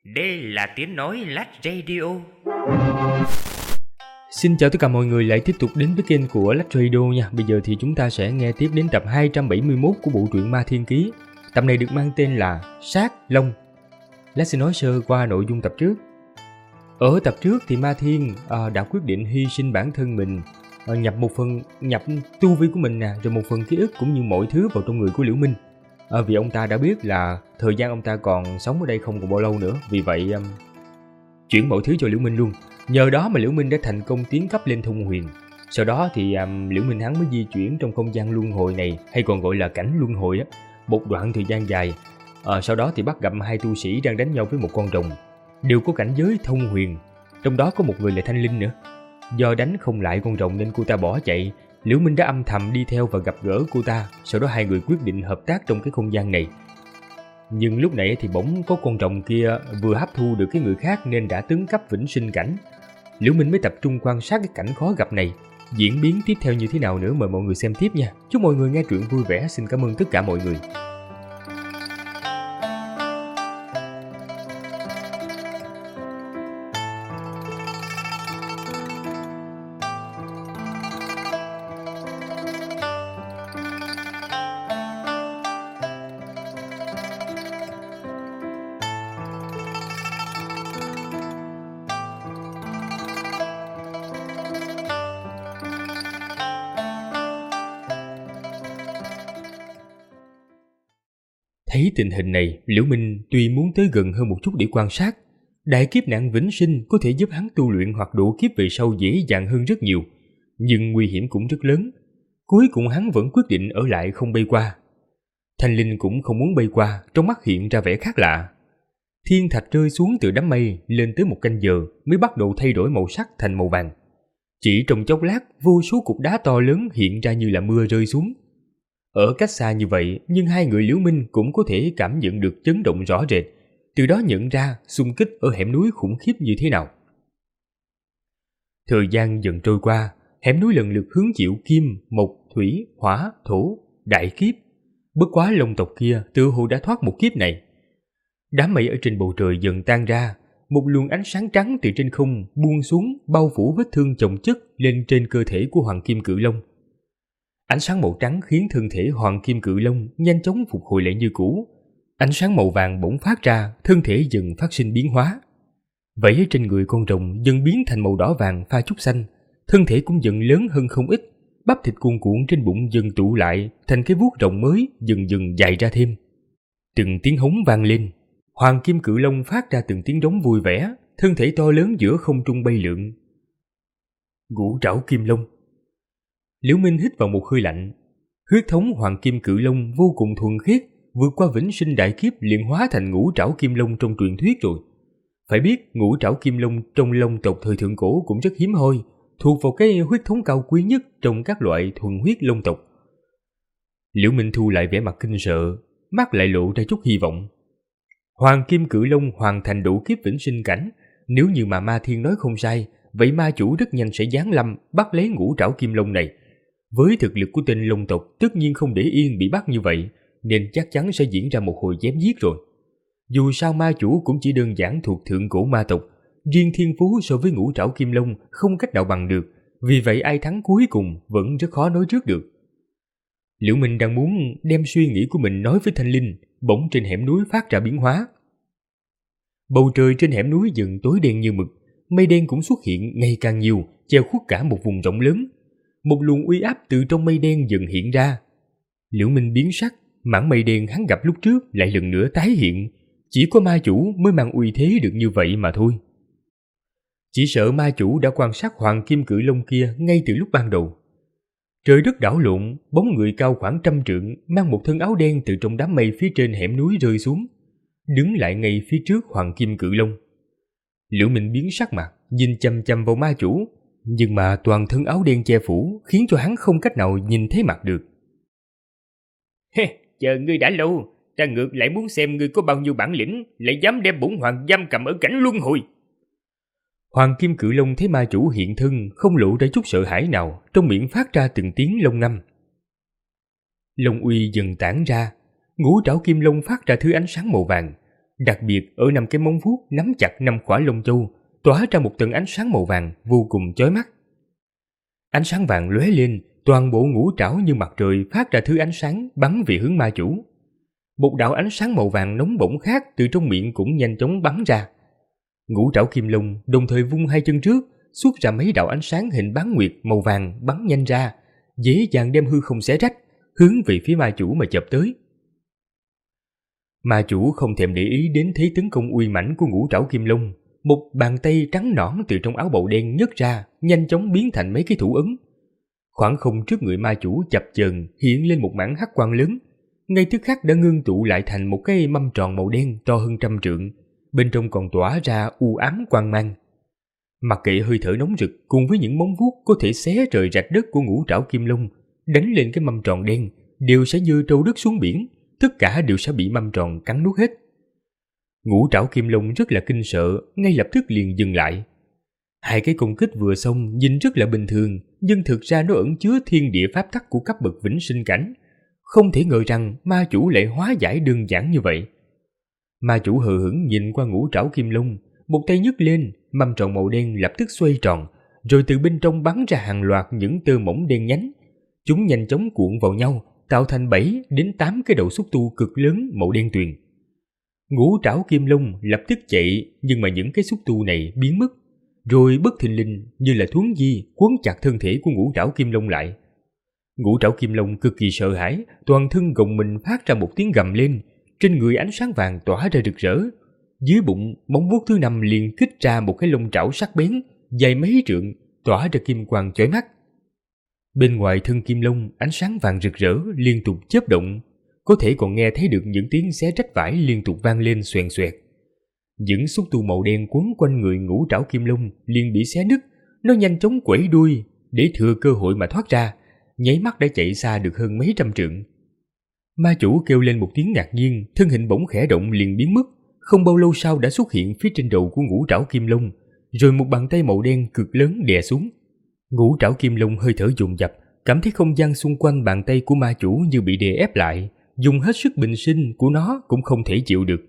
Đây là tiếng nói Lách Radio. Xin chào tất cả mọi người lại tiếp tục đến với kênh của Lách Radio nha. Bây giờ thì chúng ta sẽ nghe tiếp đến tập 271 của bộ truyện Ma Thiên Ký. Tập này được mang tên là Sát Long. Lách sẽ nói sơ qua nội dung tập trước. Ở tập trước thì Ma Thiên đã quyết định hy sinh bản thân mình, nhập tu vi của mình nè, rồi một phần ký ức cũng như mọi thứ vào trong người của Liễu Minh. Vì ông ta đã biết là thời gian ông ta còn sống ở đây không còn bao lâu nữa, vì vậy chuyển mọi thứ cho Liễu Minh luôn. Nhờ đó mà Liễu Minh đã thành công tiến cấp lên thông huyền. Sau đó thì Liễu Minh hắn mới di chuyển trong không gian luân hồi này, hay còn gọi là cảnh luân hồi á, một đoạn thời gian dài. Sau đó thì bắt gặp hai tu sĩ đang đánh nhau với một con rồng, đều có cảnh giới thông huyền, trong đó có một người là Thanh Linh nữa. Do đánh không lại con rồng nên cô ta bỏ chạy. Liễu Minh đã âm thầm đi theo và gặp gỡ cô ta. Sau đó hai người quyết định hợp tác trong cái không gian này. Nhưng lúc này thì bỗng có con rồng kia vừa hấp thu được cái người khác nên đã tấn cấp vĩnh sinh cảnh. Liễu Minh mới tập trung quan sát cái cảnh khó gặp này. Diễn biến tiếp theo như thế nào nữa mời mọi người xem tiếp nha. Chúc mọi người nghe truyện vui vẻ. Xin cảm ơn tất cả mọi người. Thấy tình hình này, Liễu Minh tuy muốn tới gần hơn một chút để quan sát. Đại kiếp nạn vĩnh sinh có thể giúp hắn tu luyện hoặc độ kiếp về sau dễ dàng hơn rất nhiều, nhưng nguy hiểm cũng rất lớn. Cuối cùng hắn vẫn quyết định ở lại không bay qua. Thanh Linh cũng không muốn bay qua, trong mắt hiện ra vẻ khác lạ. Thiên thạch rơi xuống từ đám mây lên tới một canh giờ mới bắt đầu thay đổi màu sắc thành màu vàng. Chỉ trong chốc lát, vô số cục đá to lớn hiện ra như là mưa rơi xuống. Ở cách xa như vậy, nhưng hai người Liễu Minh cũng có thể cảm nhận được chấn động rõ rệt, từ đó nhận ra xung kích ở hẻm núi khủng khiếp như thế nào. Thời gian dần trôi qua, hẻm núi lần lượt hứng chịu kim, mộc, thủy, hỏa, thổ, đại kiếp. Bất quá Long tộc kia tựa hồ đã thoát một kiếp này. Đám mây ở trên bầu trời dần tan ra, một luồng ánh sáng trắng từ trên không buông xuống bao phủ vết thương chồng chất lên trên cơ thể của Hoàng Kim Cự Long. Ánh sáng màu trắng khiến thân thể Hoàng Kim Cự Long nhanh chóng phục hồi lại như cũ. Ánh sáng màu vàng bỗng phát ra, thân thể dần phát sinh biến hóa. Vảy trên người con rồng dần biến thành màu đỏ vàng pha chút xanh, thân thể cũng dần lớn hơn không ít, bắp thịt cuồn cuộn trên bụng dần tụ lại thành cái vuốt rồng mới dần dần dài ra thêm. Từng tiếng hống vang lên, Hoàng Kim Cự Long phát ra từng tiếng rống vui vẻ, thân thể to lớn giữa không trung bay lượn. Ngũ trảo Kim Long. Liễu Minh hít vào một hơi lạnh. Huyết thống Hoàng Kim Cự Long vô cùng thuần khiết, vượt qua vĩnh sinh đại kiếp liền hóa thành ngũ trảo Kim Long trong truyền thuyết rồi. Phải biết ngũ trảo Kim Long trong Long tộc thời thượng cổ cũng rất hiếm hoi, thuộc vào cái huyết thống cao quý nhất trong các loại thuần huyết Long tộc. Liễu Minh thu lại vẻ mặt kinh sợ, mắt lại lộ ra chút hy vọng. Hoàng Kim Cự Long hoàn thành độ kiếp vĩnh sinh cảnh, nếu như mà Ma Thiên nói không sai, vậy ma chủ rất nhanh sẽ giáng lâm bắt lấy ngũ trảo Kim Long này. Với thực lực của tên Long tộc tất nhiên không để yên bị bắt như vậy, nên chắc chắn sẽ diễn ra một hồi chém giết rồi. Dù sao ma chủ cũng chỉ đơn giản thuộc thượng cổ ma tộc, riêng thiên phú so với ngũ trảo Kim Long không cách nào bằng được, vì vậy ai thắng cuối cùng vẫn rất khó nói trước được. Liễu Minh đang muốn đem suy nghĩ của mình nói với Thanh Linh, bỗng trên hẻm núi phát ra biến hóa. Bầu trời trên hẻm núi dần tối đen như mực, mây đen cũng xuất hiện ngày càng nhiều, che khuất cả một vùng rộng lớn. Một luồng uy áp từ trong mây đen dần hiện ra. Liễu Minh biến sắc, mảng mây đen hắn gặp lúc trước lại lần nữa tái hiện. Chỉ có ma chủ mới mang uy thế được như vậy mà thôi. Chỉ sợ ma chủ đã quan sát Hoàng Kim Cự Long kia ngay từ lúc ban đầu. Trời đất đảo lộn, bóng người cao khoảng 100 trượng mang một thân áo đen từ trong đám mây phía trên hẻm núi rơi xuống, đứng lại ngay phía trước Hoàng Kim Cự Long. Liễu Minh biến sắc mặt, nhìn chằm chằm vào ma chủ, nhưng mà toàn thân áo đen che phủ khiến cho hắn không cách nào nhìn thấy mặt được. Chờ ngươi đã lâu, ta ngược lại muốn xem ngươi có bao nhiêu bản lĩnh, lại dám đem bổn hoàng giam cầm ở cảnh luân hồi. Hoàng Kim Cự Long thấy ma chủ hiện thân không lộ ra chút sợ hãi nào, trong miệng phát ra từng tiếng long ngâm. Long uy dần tản ra, ngũ trảo Kim Long phát ra thứ ánh sáng màu vàng, Đặc biệt ở 5 cái móng vuốt nắm chặt 5 khỏa lông châu, tỏa ra một tầng ánh sáng màu vàng vô cùng chói mắt. Ánh sáng vàng lóe lên, toàn bộ ngũ trảo như mặt trời phát ra thứ ánh sáng bắn về hướng ma chủ. Một đạo ánh sáng màu vàng nóng bỏng khác từ trong miệng cũng nhanh chóng bắn ra. Ngũ trảo kim long đồng thời vung hai chân trước, xuất ra mấy đạo ánh sáng hình bán nguyệt màu vàng bắn nhanh ra, dễ dàng đem hư không xé rách, hướng về phía ma chủ mà chộp tới. Ma chủ không thèm để ý đến thế tấn công uy mãnh của ngũ trảo kim long, một bàn tay trắng nõn từ trong áo bào đen nhấc ra, nhanh chóng biến thành mấy cái thủ ấn. Khoảng không trước người ma chủ chập chờn hiện lên một mảng hắc quang lớn, ngay tức khắc đã ngưng tụ lại thành một cái mâm tròn màu đen to hơn 100 trượng, bên trong còn tỏa ra u ám quang mang. Mặc kệ hơi thở nóng rực cùng với những móng vuốt có thể xé trời rạch đất của ngũ trảo kim long đánh lên cái mâm tròn đen, đều sẽ như trâu đất xuống biển, tất cả đều sẽ bị mâm tròn cắn nuốt hết. Ngũ trảo kim long rất là kinh sợ, ngay lập tức liền dừng lại. Hai cái công kích vừa xong nhìn rất là bình thường, nhưng thực ra nó ẩn chứa thiên địa pháp tắc của cấp bậc vĩnh sinh cảnh. Không thể ngờ rằng ma chủ lại hóa giải đơn giản như vậy. Ma chủ hờ hững nhìn qua ngũ trảo kim long, một tay nhấc lên, mâm tròn màu đen lập tức xoay tròn, rồi từ bên trong bắn ra hàng loạt những tơ mỏng đen nhánh. Chúng nhanh chóng cuộn vào nhau, tạo thành 7 đến 8 cái đầu xúc tu cực lớn màu đen tuyền. Ngũ trảo kim long lập tức chạy, nhưng mà những cái xúc tu này biến mất, rồi bất thình lình như là thuấn di quấn chặt thân thể của ngũ trảo kim long lại. Ngũ trảo kim long cực kỳ sợ hãi, toàn thân gồng mình phát ra một tiếng gầm lên, trên người ánh sáng vàng tỏa ra rực rỡ. Dưới bụng, móng vuốt thứ 5 liền kích ra một cái lông trảo sắc bén, dài mấy trượng, tỏa ra kim quang chói mắt. Bên ngoài thân kim long, ánh sáng vàng rực rỡ liên tục chớp động, có thể còn nghe thấy được những tiếng xé rách vải liên tục vang lên xoèn xoẹt. Những xúc tu màu đen quấn quanh người ngũ trảo kim long liền bị xé nứt, nó nhanh chóng quẩy đuôi để thừa cơ hội mà thoát ra, nháy mắt đã chạy xa được hơn mấy trăm trượng. Ma chủ kêu lên một tiếng ngạc nhiên, thân hình bỗng khẽ động liền biến mất, không bao lâu sau đã xuất hiện phía trên đầu của ngũ trảo kim long, rồi một bàn tay màu đen cực lớn đè xuống. Ngũ trảo kim long hơi thở dồn dập, cảm thấy không gian xung quanh bàn tay của ma chủ như bị đè ép lại, dùng hết sức bình sinh của nó cũng không thể chịu được.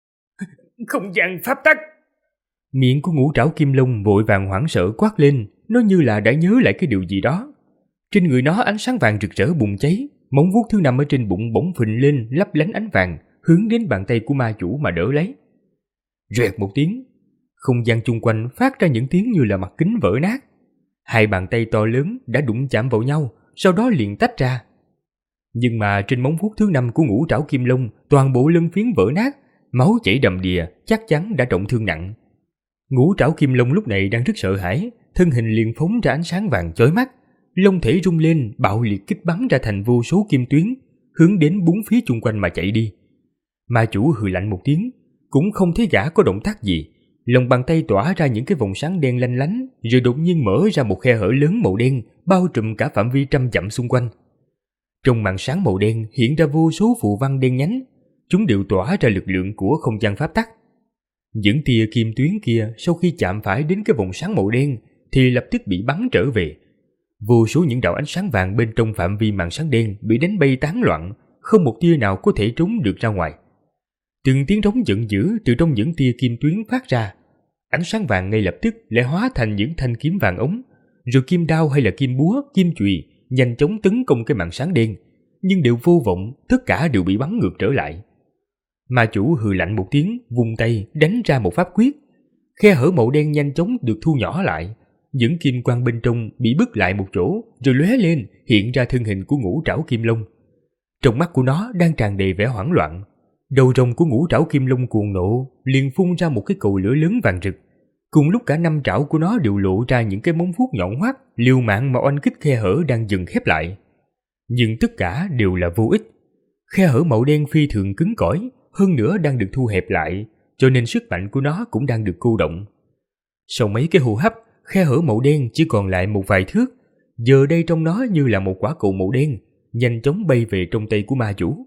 Không gian pháp tắc! Miệng của ngũ trảo kim long vội vàng hoảng sợ quát lên, nó như là đã nhớ lại cái điều gì đó. Trên người nó ánh sáng vàng rực rỡ bùng cháy, móng vuốt thứ 5 ở trên bụng bỗng phình lên lấp lánh ánh vàng, hướng đến bàn tay của ma chủ mà đỡ lấy. Rẹt một tiếng, không gian chung quanh phát ra những tiếng như là mặt kính vỡ nát. Hai bàn tay to lớn đã đụng chạm vào nhau, sau đó liền tách ra. Nhưng mà trên móng vuốt thứ 5 của ngũ trảo kim long, toàn bộ lân phiến vỡ nát, máu chảy đầm đìa, chắc chắn đã trọng thương nặng. Ngũ trảo kim long lúc này đang rất sợ hãi, thân hình liền phóng ra ánh sáng vàng chói mắt, lông thể rung lên, bạo liệt kích bắn ra thành vô số kim tuyến, hướng đến bốn phía chung quanh mà chạy đi. Ma chủ hừ lạnh một tiếng, cũng không thấy gã có động tác gì, lòng bàn tay tỏa ra những cái vòng sáng đen lanh lánh, rồi đột nhiên mở ra một khe hở lớn màu đen, bao trùm cả phạm vi 100 dặm xung quanh. Trong màn sáng màu đen hiện ra vô số phù văn đen nhánh, chúng đều tỏa ra lực lượng của không gian pháp tắc. Những tia kim tuyến kia sau khi chạm phải đến cái vòng sáng màu đen thì lập tức bị bắn trở về. Vô số những đạo ánh sáng vàng bên trong phạm vi màn sáng đen bị đánh bay tán loạn, không một tia nào có thể trốn được ra ngoài. Từng tiếng rống giận dữ từ trong những tia kim tuyến phát ra, ánh sáng vàng ngay lập tức lại hóa thành những thanh kiếm vàng ống, rồi kim đao hay là kim búa, kim chùy nhanh chóng tấn công cái màn sáng đen, nhưng đều vô vọng, tất cả đều bị bắn ngược trở lại. Ma chủ hừ lạnh một tiếng, vung tay đánh ra một pháp quyết, khe hở màu đen nhanh chóng được thu nhỏ lại, những kim quang bên trong bị bứt lại một chỗ, rồi lóe lên hiện ra thân hình của ngũ trảo kim long. Trong mắt của nó đang tràn đầy vẻ hoảng loạn, đầu rồng của ngũ trảo kim long cuồng nộ liền phun ra một cái cầu lửa lớn vàng rực. Cùng lúc cả 5 trảo của nó đều lộ ra những cái móng vuốt nhọn hoắt, liều mạng mà oanh kích khe hở đang dần khép lại. Nhưng tất cả đều là vô ích. Khe hở màu đen phi thường cứng cỏi, hơn nữa đang được thu hẹp lại, cho nên sức mạnh của nó cũng đang được cô động. Sau mấy cái hô hấp, khe hở màu đen chỉ còn lại một vài thước, giờ đây trong nó như là một quả cầu màu đen, nhanh chóng bay về trong tay của ma chủ.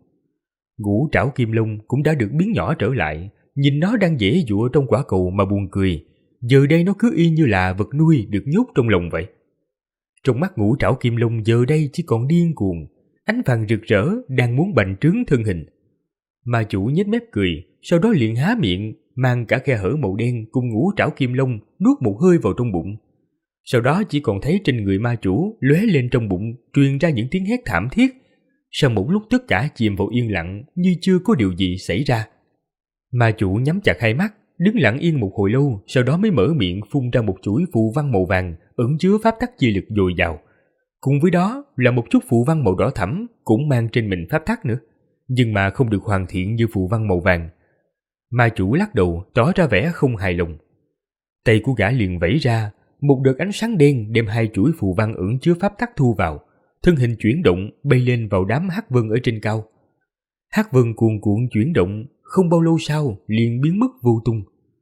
Ngũ trảo kim long cũng đã được biến nhỏ trở lại, nhìn nó đang dễ dụa trong quả cầu mà buồn cười. Giờ đây nó cứ y như là vật nuôi được nhốt trong lồng vậy. Trong mắt ngũ trảo kim long giờ đây chỉ còn điên cuồng, ánh vàng rực rỡ đang muốn bành trướng thân hình. Ma chủ nhếch mép cười, sau đó liền há miệng, mang cả khe hở màu đen cùng ngũ trảo kim long nuốt một hơi vào trong bụng. Sau đó chỉ còn thấy trên người ma chủ lóe lên trong bụng truyền ra những tiếng hét thảm thiết. Sau một lúc tất cả chìm vào yên lặng như chưa có điều gì xảy ra. Ma chủ nhắm chặt hai mắt, đứng lặng yên một hồi lâu, sau đó mới mở miệng phun ra một chuỗi phù văn màu vàng ẩn chứa pháp tắc chi lực dồi dào. Cùng với đó là một chút phù văn màu đỏ thẫm cũng mang trên mình pháp tắc nữa, nhưng mà không được hoàn thiện như phù văn màu vàng. Ma chủ lắc đầu tỏ ra vẻ không hài lòng. Tay của gã liền vẫy ra, một đợt ánh sáng đen đem hai chuỗi phù văn ẩn chứa pháp tắc thu vào, thân hình chuyển động bay lên vào đám hắc vân ở trên cao. Hắc vân cuồn cuộn chuyển động, không bao lâu sau liền biến mất vô tung.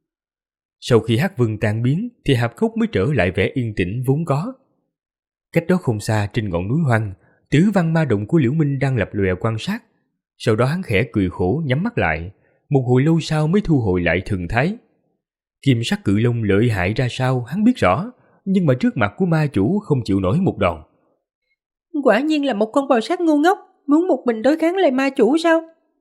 Sau khi hắc vân tan biến thì hạp cốc mới trở lại vẻ yên tĩnh vốn có. Cách đó không xa trên ngọn núi hoang, Tử Văn Ma Động của Liễu Minh đang lập lòe quan sát. Sau đó hắn khẽ cười khổ nhắm mắt lại, một hồi lâu sau mới thu hồi lại thần thái. Kim sắc cự long lợi hại ra sao hắn biết rõ, nhưng mà trước mặt của ma chủ không chịu nổi một đòn. Quả nhiên là một con bò sát ngu ngốc, muốn một mình đối kháng lại ma chủ sao?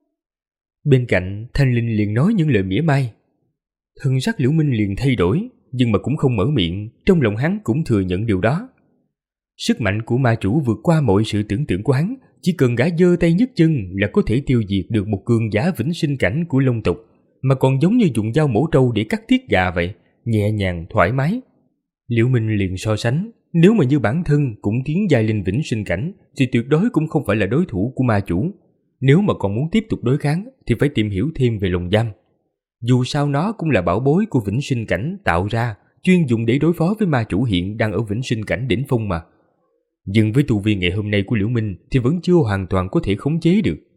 Bên cạnh Thanh Linh liền nói những lời mỉa mai. Thân sắc Liễu Minh liền thay đổi, nhưng mà cũng không mở miệng, trong lòng hắn cũng thừa nhận điều đó. Sức mạnh của ma chủ vượt qua mọi sự tưởng tượng của hắn, chỉ cần gã giơ tay nhấc chân là có thể tiêu diệt được một cường giả vĩnh sinh cảnh của Long tộc, mà còn giống như dùng dao mổ trâu để cắt tiết gà vậy, nhẹ nhàng thoải mái. Liễu Minh liền so sánh, nếu mà như bản thân cũng tiến giai lên vĩnh sinh cảnh thì tuyệt đối cũng không phải là đối thủ của ma chủ. Nếu mà còn muốn tiếp tục đối kháng thì phải tìm hiểu thêm về lồng giam. Dù sao nó cũng là bảo bối của vĩnh sinh cảnh tạo ra, chuyên dùng để đối phó với ma chủ hiện đang ở vĩnh sinh cảnh đỉnh phong mà. Nhưng với tu vi ngày hôm nay của Liễu Minh thì vẫn chưa hoàn toàn có thể khống chế được.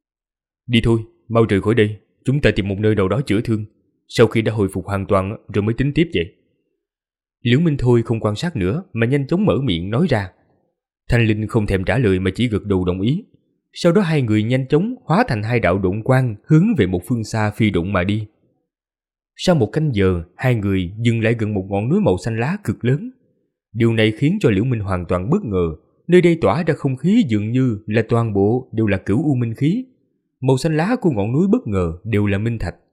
Đi thôi, mau rời khỏi đây, chúng ta tìm một nơi nào đó chữa thương. Sau khi đã hồi phục hoàn toàn rồi mới tính tiếp vậy. Liễu Minh thôi không quan sát nữa mà nhanh chóng mở miệng nói ra. Thanh Linh không thèm trả lời mà chỉ gật đầu đồng ý. Sau đó hai người nhanh chóng hóa thành hai đạo độn quang hướng về một phương xa phi độn mà đi. Sau một canh giờ, hai người dừng lại gần một ngọn núi màu xanh lá cực lớn. Điều này khiến cho Liễu Minh hoàn toàn bất ngờ. Nơi đây tỏa ra không khí dường như là toàn bộ đều là cửu u minh khí. Màu xanh lá của ngọn núi bất ngờ đều là minh thạch.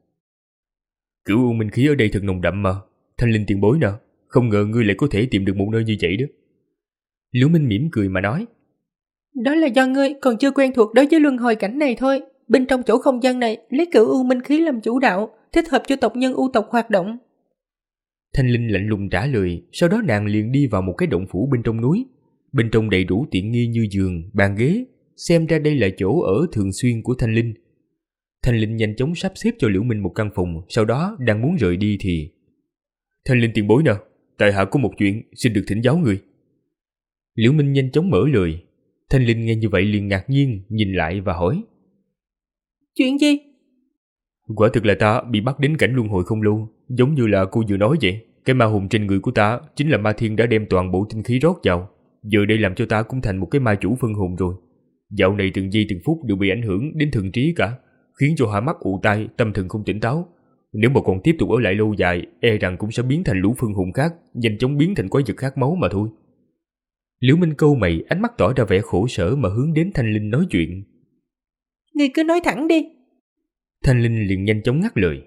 Cửu u minh khí ở đây thật nồng đậm mà. Thanh Linh tiền bối nè, không ngờ ngươi lại có thể tìm được một nơi như vậy đó. Liễu Minh mỉm cười mà nói. Đó là do ngươi còn chưa quen thuộc đối với luân hồi cảnh này thôi. Bên trong chỗ không gian này lấy cửu u minh khí làm chủ đạo, thích hợp cho tộc nhân u tộc hoạt động. Thanh Linh lạnh lùng trả lời, sau đó nàng liền đi vào một cái động phủ bên trong núi. Bên trong đầy đủ tiện nghi như giường, bàn ghế, xem ra đây là chỗ ở thường xuyên của Thanh Linh. Thanh Linh nhanh chóng sắp xếp cho Liễu Minh một căn phòng, sau đó đang muốn rời đi thì... Thanh Linh tiền bối nè, tại hạ có một chuyện xin được thỉnh giáo người. Liễu Minh nhanh chóng mở lời. Thanh Linh nghe như vậy liền ngạc nhiên nhìn lại và hỏi. Chuyện gì? Quả thực là ta bị bắt đến cảnh luân hồi không lâu, giống như là cô vừa nói vậy. Cái ma hồn trên người của ta chính là ma thiên đã đem toàn bộ tinh khí rót vào. Giờ đây làm cho ta cũng thành một cái ma chủ phân hồn rồi. Dạo này từng giây từng phút đều bị ảnh hưởng đến thần trí cả, khiến cho hai mắt ù tai, tâm thần không tỉnh táo. Nếu mà còn tiếp tục ở lại lâu dài, e rằng cũng sẽ biến thành lũ phân hồn khác, nhanh chóng biến thành quái vật khát máu mà thôi. Liễu Minh câu mày, ánh mắt tỏ ra vẻ khổ sở mà hướng đến Thanh Linh nói chuyện. Ngươi cứ nói thẳng đi. Thanh Linh liền nhanh chóng ngắt lời.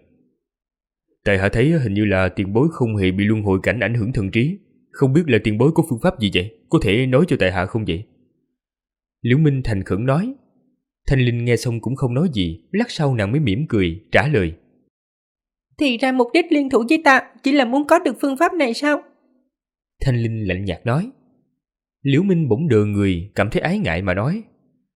Tại hạ thấy hình như là tiền bối không hề bị luân hồi cảnh ảnh hưởng thần trí. Không biết là tiền bối có phương pháp gì vậy? Có thể nói cho tại hạ không vậy? Liễu Minh thành khẩn nói. Thanh Linh nghe xong cũng không nói gì, lát sau nàng mới mỉm cười, trả lời. Thì ra mục đích liên thủ với ta chỉ là muốn có được phương pháp này sao? Thanh Linh lạnh nhạt nói. Liễu Minh bỗng đờ người, cảm thấy ái ngại mà nói.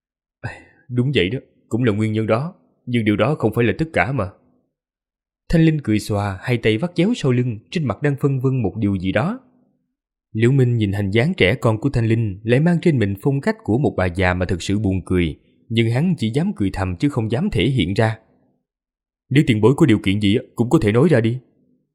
Đúng vậy đó, cũng là nguyên nhân đó, nhưng điều đó không phải là tất cả mà. Thanh Linh cười xòa, hai tay vắt chéo sau lưng, trên mặt đang phân vân một điều gì đó. Liễu Minh nhìn hình dáng trẻ con của Thanh Linh lại mang trên mình phong cách của một bà già mà thực sự buồn cười, nhưng hắn chỉ dám cười thầm chứ không dám thể hiện ra. Nếu tiền bối có điều kiện gì cũng có thể nói ra đi.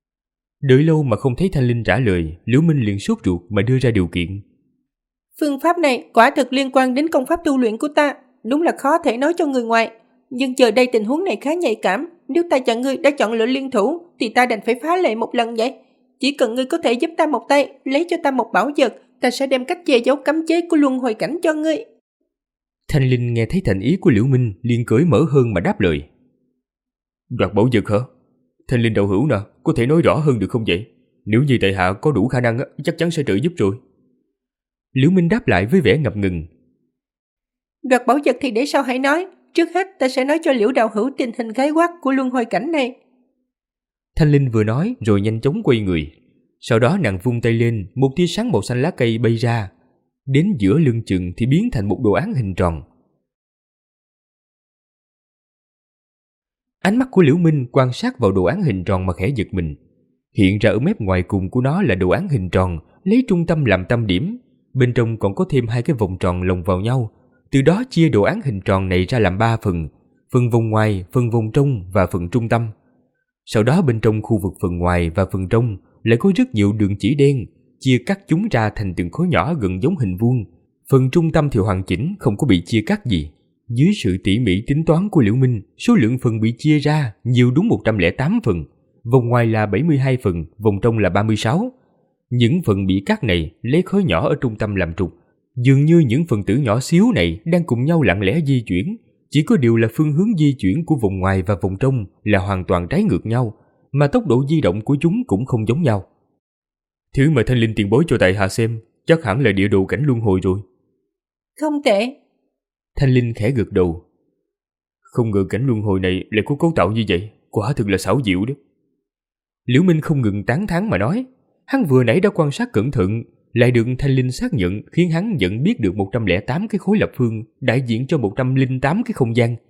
Đợi lâu mà không thấy Thanh Linh trả lời, Liễu Minh liền sốt ruột mà đưa ra điều kiện. Phương pháp này quả thực liên quan đến công pháp tu luyện của ta, đúng là khó thể nói cho người ngoài. Nhưng giờ đây tình huống này khá nhạy cảm, nếu ta chọn ngươi đã chọn lựa liên thủ thì ta đành phải phá lệ một lần vậy. Chỉ cần ngươi có thể giúp ta một tay, lấy cho ta một bảo vật, ta sẽ đem cách che giấu cấm chế của luân hồi cảnh cho ngươi. Thanh Linh nghe thấy thành ý của Liễu Minh liền cởi mở hơn mà đáp lời. Đoạt bảo vật hả? Thanh linh đạo hữu nè, có thể nói rõ hơn được không vậy? Nếu như tại hạ có đủ khả năng chắc chắn sẽ trợ giúp rồi. Liễu Minh đáp lại với vẻ ngập ngừng. Đoạt bảo vật thì để sau hãy nói. Trước hết ta sẽ nói cho Liễu đạo hữu tình hình khái quát của luân hồi cảnh này. Thanh linh vừa nói rồi nhanh chóng quay người. Sau đó nàng vung tay lên, một tia sáng màu xanh lá cây bay ra. Đến giữa lưng chừng thì biến thành một đồ án hình tròn. Ánh mắt của Liễu Minh quan sát vào đồ án hình tròn mà khẽ giật mình. Hiện ra ở mép ngoài cùng của nó là đồ án hình tròn, lấy trung tâm làm tâm điểm. Bên trong còn có thêm 2 cái vòng tròn lồng vào nhau. Từ đó chia đồ án hình tròn này ra làm 3 phần. Phần vòng ngoài, phần vòng trong và phần trung tâm. Sau đó bên trong khu vực phần ngoài và phần trong lại có rất nhiều đường chỉ đen, chia cắt chúng ra thành từng khối nhỏ gần giống hình vuông. Phần trung tâm thì hoàn chỉnh, không có bị chia cắt gì. Dưới sự tỉ mỉ tính toán của Liễu Minh, số lượng phần bị chia ra nhiều đúng 108 phần. Vòng ngoài là 72 phần, vòng trong là 36. Những phần bị cắt này lấy khối nhỏ ở trung tâm làm trục. Dường như những phần tử nhỏ xíu này đang cùng nhau lặng lẽ di chuyển. Chỉ có điều là phương hướng di chuyển của vòng ngoài và vòng trong là hoàn toàn trái ngược nhau, mà tốc độ di động của chúng cũng không giống nhau. Thứ mà Thanh linh tiền bối cho tại hạ xem chắc hẳn là địa đồ cảnh luân hồi rồi. Không tệ. Thanh linh khẽ gật đầu. Không ngờ cảnh luân hồi này lại có cấu tạo như vậy, quả thực là xảo diệu đó. Liễu Minh không ngừng tán thán mà nói. Hắn vừa nãy đã quan sát cẩn thận, lại được Thanh linh xác nhận, khiến hắn nhận biết được 108 cái khối lập phương đại diện cho 108 cái không gian.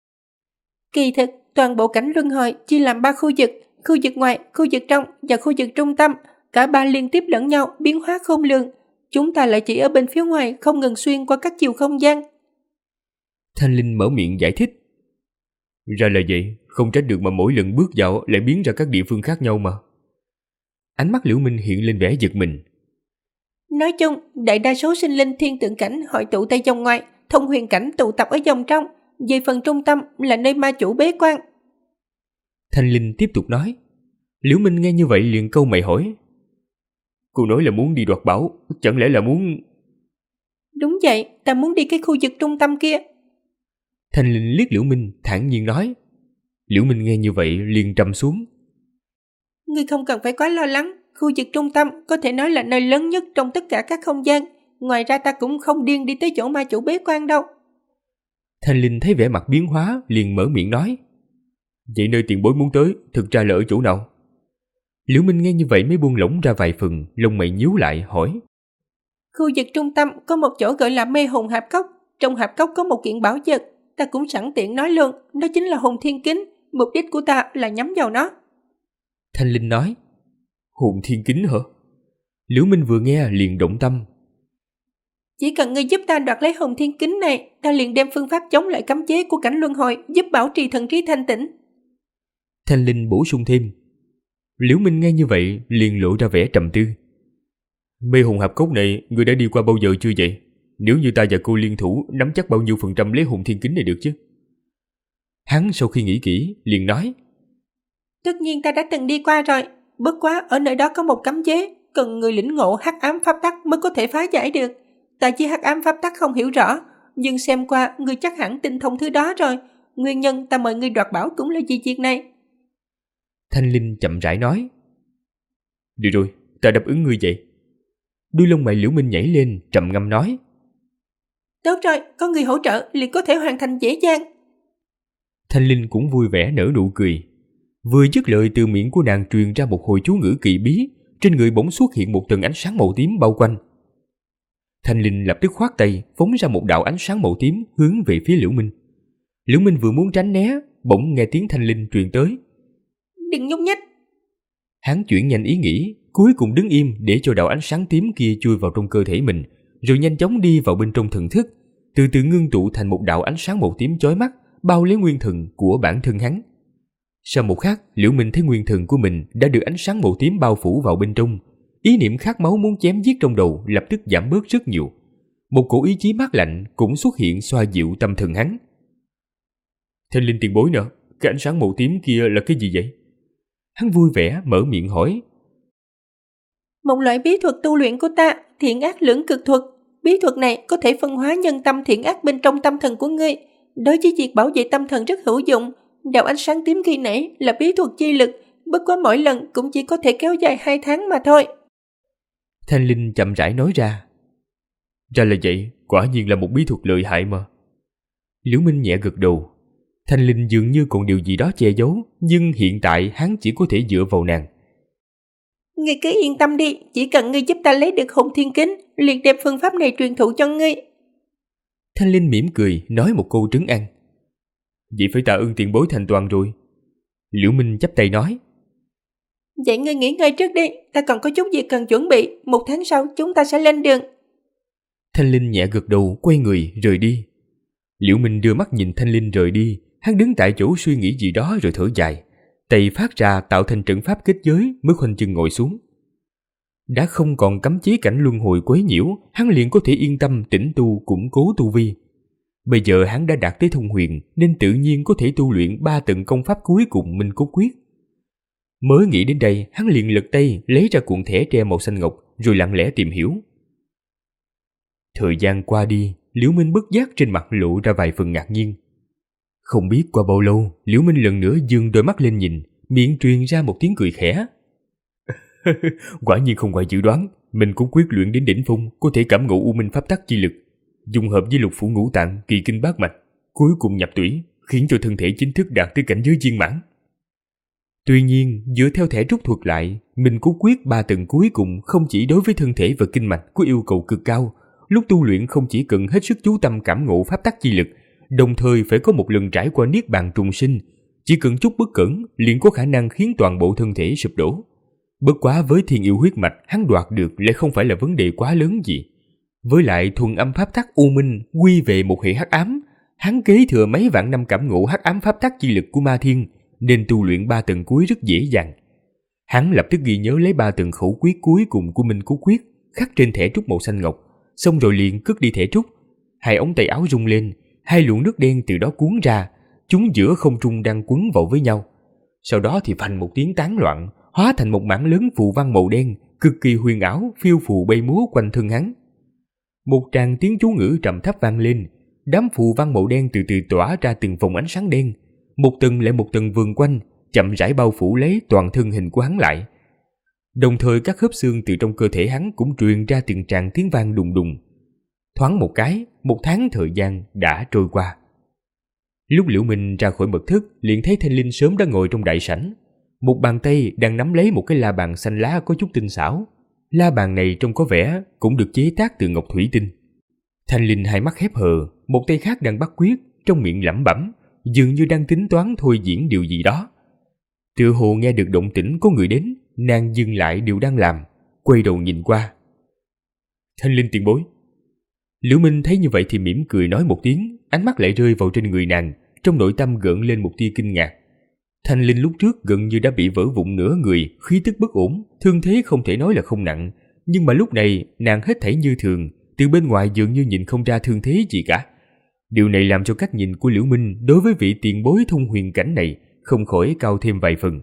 Kỳ thực, toàn bộ cảnh luân hồi chia làm 3 khu vực ngoài, khu vực trong và khu vực trung tâm. Cả 3 liên tiếp lẫn nhau, biến hóa khôn lường. Chúng ta lại chỉ ở bên phía ngoài, không ngừng xuyên qua các chiều không gian. Thanh linh mở miệng giải thích. Ra là vậy, không trách được mà mỗi lần bước vào lại biến ra các địa phương khác nhau mà. Ánh mắt Liễu Minh hiện lên vẻ giật mình. Nói chung, đại đa số sinh linh thiên tượng cảnh hội tụ tại vòng ngoài, thông huyền cảnh tụ tập ở vòng trong. Về phần trung tâm là nơi ma chủ bế quan. Thanh linh tiếp tục nói. Liễu Minh nghe như vậy liền câu mày hỏi. Cô nói là muốn đi đoạt bảo, chẳng lẽ là muốn... Đúng vậy, ta muốn đi cái khu vực trung tâm kia. Thanh linh liếc Liễu Minh thản nhiên nói. Liễu Minh nghe như vậy liền trầm xuống. Ngươi không cần phải quá lo lắng. Khu vực trung tâm có thể nói là nơi lớn nhất trong tất cả các không gian. Ngoài ra ta cũng không điên đi tới chỗ ma chủ bế quan đâu. Thanh linh thấy vẻ mặt biến hóa liền mở miệng nói. Vậy nơi tiền bối muốn tới thực ra là ở chỗ nào? Liễu Minh nghe như vậy mới buông lỏng ra vài phần, lông mày nhíu lại hỏi. Khu vực trung tâm có một chỗ gọi là mê hồn hạp cốc. Trong hạp cốc có một kiện bảo vật. Ta cũng sẵn tiện nói luôn, đó chính là hồn thiên kính. Mục đích của ta là nhắm vào nó. Thanh linh nói. Hồn thiên kính hả? Liễu Minh vừa nghe liền động tâm. Chỉ cần ngươi giúp ta đoạt lấy hồn thiên kính này, ta liền đem phương pháp chống lại cấm chế của cảnh luân hồi, giúp bảo trì thần trí thanh tĩnh. Thanh linh bổ sung thêm. Liễu Minh nghe như vậy liền lộ ra vẻ trầm tư. Mê hồn hạp cốc này ngươi đã đi qua bao giờ chưa vậy? Nếu như ta và cô liên thủ, nắm chắc bao nhiêu % lấy hồn thiên kính này được chứ? Hắn sau khi nghĩ kỹ liền nói. Tất nhiên ta đã từng đi qua rồi. Bất quá ở nơi đó có một cấm chế, cần người lĩnh ngộ hắc ám pháp tắc mới có thể phá giải được. Ta chỉ hắc ám pháp tắc không hiểu rõ, nhưng xem qua ngươi chắc hẳn tinh thông thứ đó rồi. Nguyên nhân ta mời ngươi đoạt bảo cũng là vì việc này. Thanh linh chậm rãi nói. Được rồi, ta đáp ứng ngươi vậy. Đuôi lông mày Liễu Minh nhảy lên, trầm ngâm nói. Tốt rồi, có người hỗ trợ liền có thể hoàn thành dễ dàng. Thanh linh cũng vui vẻ nở nụ cười. Vừa dứt lời từ miệng của nàng truyền ra một hồi chú ngữ kỳ bí, trên người bỗng xuất hiện một tầng ánh sáng màu tím bao quanh. Thanh linh lập tức khoát tay, phóng ra một đạo ánh sáng màu tím hướng về phía Liễu Minh. Liễu Minh vừa muốn tránh né, bỗng nghe tiếng Thanh linh truyền tới. Đừng nhúc nhích. Hắn chuyển nhanh ý nghĩ, cuối cùng đứng im để cho đạo ánh sáng tím kia chui vào trong cơ thể mình, rồi nhanh chóng đi vào bên trong thần thức, từ từ ngưng tụ thành một đạo ánh sáng màu tím chói mắt, bao lấy nguyên thần của bản thân hắn. Sau một khắc, Liễu Minh thấy nguyên thần của mình đã được ánh sáng màu tím bao phủ vào bên trong. Ý niệm khát máu muốn chém giết trong đầu lập tức giảm bớt rất nhiều. Một cổ ý chí mát lạnh cũng xuất hiện xoa dịu tâm thần hắn. Thanh linh tiền bối nè, cái ánh sáng màu tím kia là cái gì vậy? Hắn vui vẻ mở miệng hỏi. Một loại bí thuật tu luyện của ta, thiện ác lưỡng cực thuật. Bí thuật này có thể phân hóa nhân tâm thiện ác bên trong tâm thần của ngươi. Đối với việc bảo vệ tâm thần rất hữu dụng. Đạo ánh sáng tím khi nãy là bí thuật chi lực, bất quá mỗi lần cũng chỉ có thể kéo dài 2 tháng mà thôi. Thanh Linh chậm rãi nói ra. Ra là vậy, quả nhiên là một bí thuật lợi hại mà. Liễu Minh nhẹ gật đầu. Thanh Linh dường như còn điều gì đó che giấu, nhưng hiện tại hắn chỉ có thể dựa vào nàng. Ngươi cứ yên tâm đi, chỉ cần ngươi giúp ta lấy được Hồn Thiên Kính, liền đem phương pháp này truyền thụ cho ngươi. Thanh Linh mỉm cười, nói một câu trấn an. Vậy phải tạ ơn tiền bối thành toàn rồi. Liễu Minh chắp tay nói. Vậy ngươi nghỉ ngơi trước đi, ta còn có chút việc cần chuẩn bị, 1 tháng sau chúng ta sẽ lên đường. Thanh Linh nhẹ gật đầu, quay người, rời đi. Liễu Minh đưa mắt nhìn Thanh Linh rời đi, hắn đứng tại chỗ suy nghĩ gì đó rồi thở dài. Tay phát ra tạo thành trận pháp kết giới mới khoanh chân ngồi xuống. Đã không còn cấm chế cảnh luân hồi quấy nhiễu, hắn liền có thể yên tâm tĩnh tu củng cố tu vi. Bây giờ hắn đã đạt tới thông huyền nên tự nhiên có thể tu luyện 3 tầng công pháp cuối cùng Minh Cốt Quyết. Mới nghĩ đến đây, hắn liền lật tay lấy ra cuộn thẻ tre màu xanh ngọc rồi lặng lẽ tìm hiểu. Thời gian qua đi, Liễu Minh bất giác trên mặt lộ ra vài phần ngạc nhiên. Không biết qua bao lâu, Liễu Minh lần nữa dương đôi mắt lên nhìn, miệng truyền ra một tiếng cười khẽ. Quả nhiên không ngoài dự đoán, mình cũng quyết luyện đến đỉnh phong, có thể cảm ngộ u minh pháp tắc chi lực, dung hợp với lục phủ ngũ tạng, kỳ kinh bát mạch, cuối cùng nhập tủy, khiến cho thân thể chính thức đạt tới cảnh giới viên mãn. Tuy nhiên, dựa theo thẻ rút thuật lại, mình cố quyết 3 tầng cuối cùng không chỉ đối với thân thể và kinh mạch có yêu cầu cực cao, lúc tu luyện không chỉ cần hết sức chú tâm cảm ngộ pháp tắc chi lực, đồng thời phải có một lần trải qua niết bàn trùng sinh, chỉ cần chút bất cẩn liền có khả năng khiến toàn bộ thân thể sụp đổ. Bất quá với thiên yêu huyết mạch hắn đoạt được lại không phải là vấn đề quá lớn gì. Với lại thuần âm pháp tắc u minh quy về một hệ hắc ám, hắn kế thừa mấy vạn năm cảm ngộ hắc ám pháp tắc chi lực của ma thiên, nên tu luyện 3 tầng cuối rất dễ dàng. Hắn lập tức ghi nhớ lấy 3 tầng khẩu quyết cuối cùng của Minh Cốt Quyết, khắc trên thẻ trúc màu xanh ngọc, xong rồi liền cất đi thẻ trúc. Hai ống tay áo rung lên, 2 luồng nước đen từ đó cuốn ra, chúng giữa không trung đang quấn vào với nhau. Sau đó thì phành một tiếng tán loạn, hóa thành một mảng lớn phù văn màu đen, cực kỳ huyền ảo, phiêu phù bay múa quanh thân hắn. Một tràng tiếng chú ngữ trầm thấp vang lên, đám phù văn màu đen từ từ tỏa ra từng vòng ánh sáng đen, một tầng lại một tầng vườn quanh, chậm rãi bao phủ lấy toàn thân hình của hắn lại. Đồng thời các khớp xương từ trong cơ thể hắn cũng truyền ra từng tràng tiếng vang đùng đùng. Thoáng một cái, 1 tháng thời gian đã trôi qua. Lúc Liễu Minh ra khỏi mật thất, liền thấy Thanh Linh sớm đã ngồi trong đại sảnh. Một bàn tay đang nắm lấy một cái la bàn xanh lá có chút tinh xảo. La bàn này trông có vẻ cũng được chế tác từ ngọc thủy tinh. Thanh Linh hai mắt khép hờ, một tay khác đang bắt quyết, trong miệng lẩm bẩm, dường như đang tính toán thôi diễn điều gì đó. Tựa hồ nghe được động tĩnh có người đến, nàng dừng lại điều đang làm, quay đầu nhìn qua. Thanh Linh tiền bối. Liễu Minh thấy như vậy thì mỉm cười nói một tiếng, ánh mắt lại rơi vào trên người nàng, trong nội tâm gợn lên một tia kinh ngạc. Thanh Linh lúc trước gần như đã bị vỡ vụn nửa người, khí tức bất ổn, thương thế không thể nói là không nặng, nhưng mà lúc này nàng hết thảy như thường, từ bên ngoài dường như nhìn không ra thương thế gì cả. Điều này làm cho cách nhìn của Liễu Minh đối với vị tiền bối thông huyền cảnh này không khỏi cao thêm vài phần.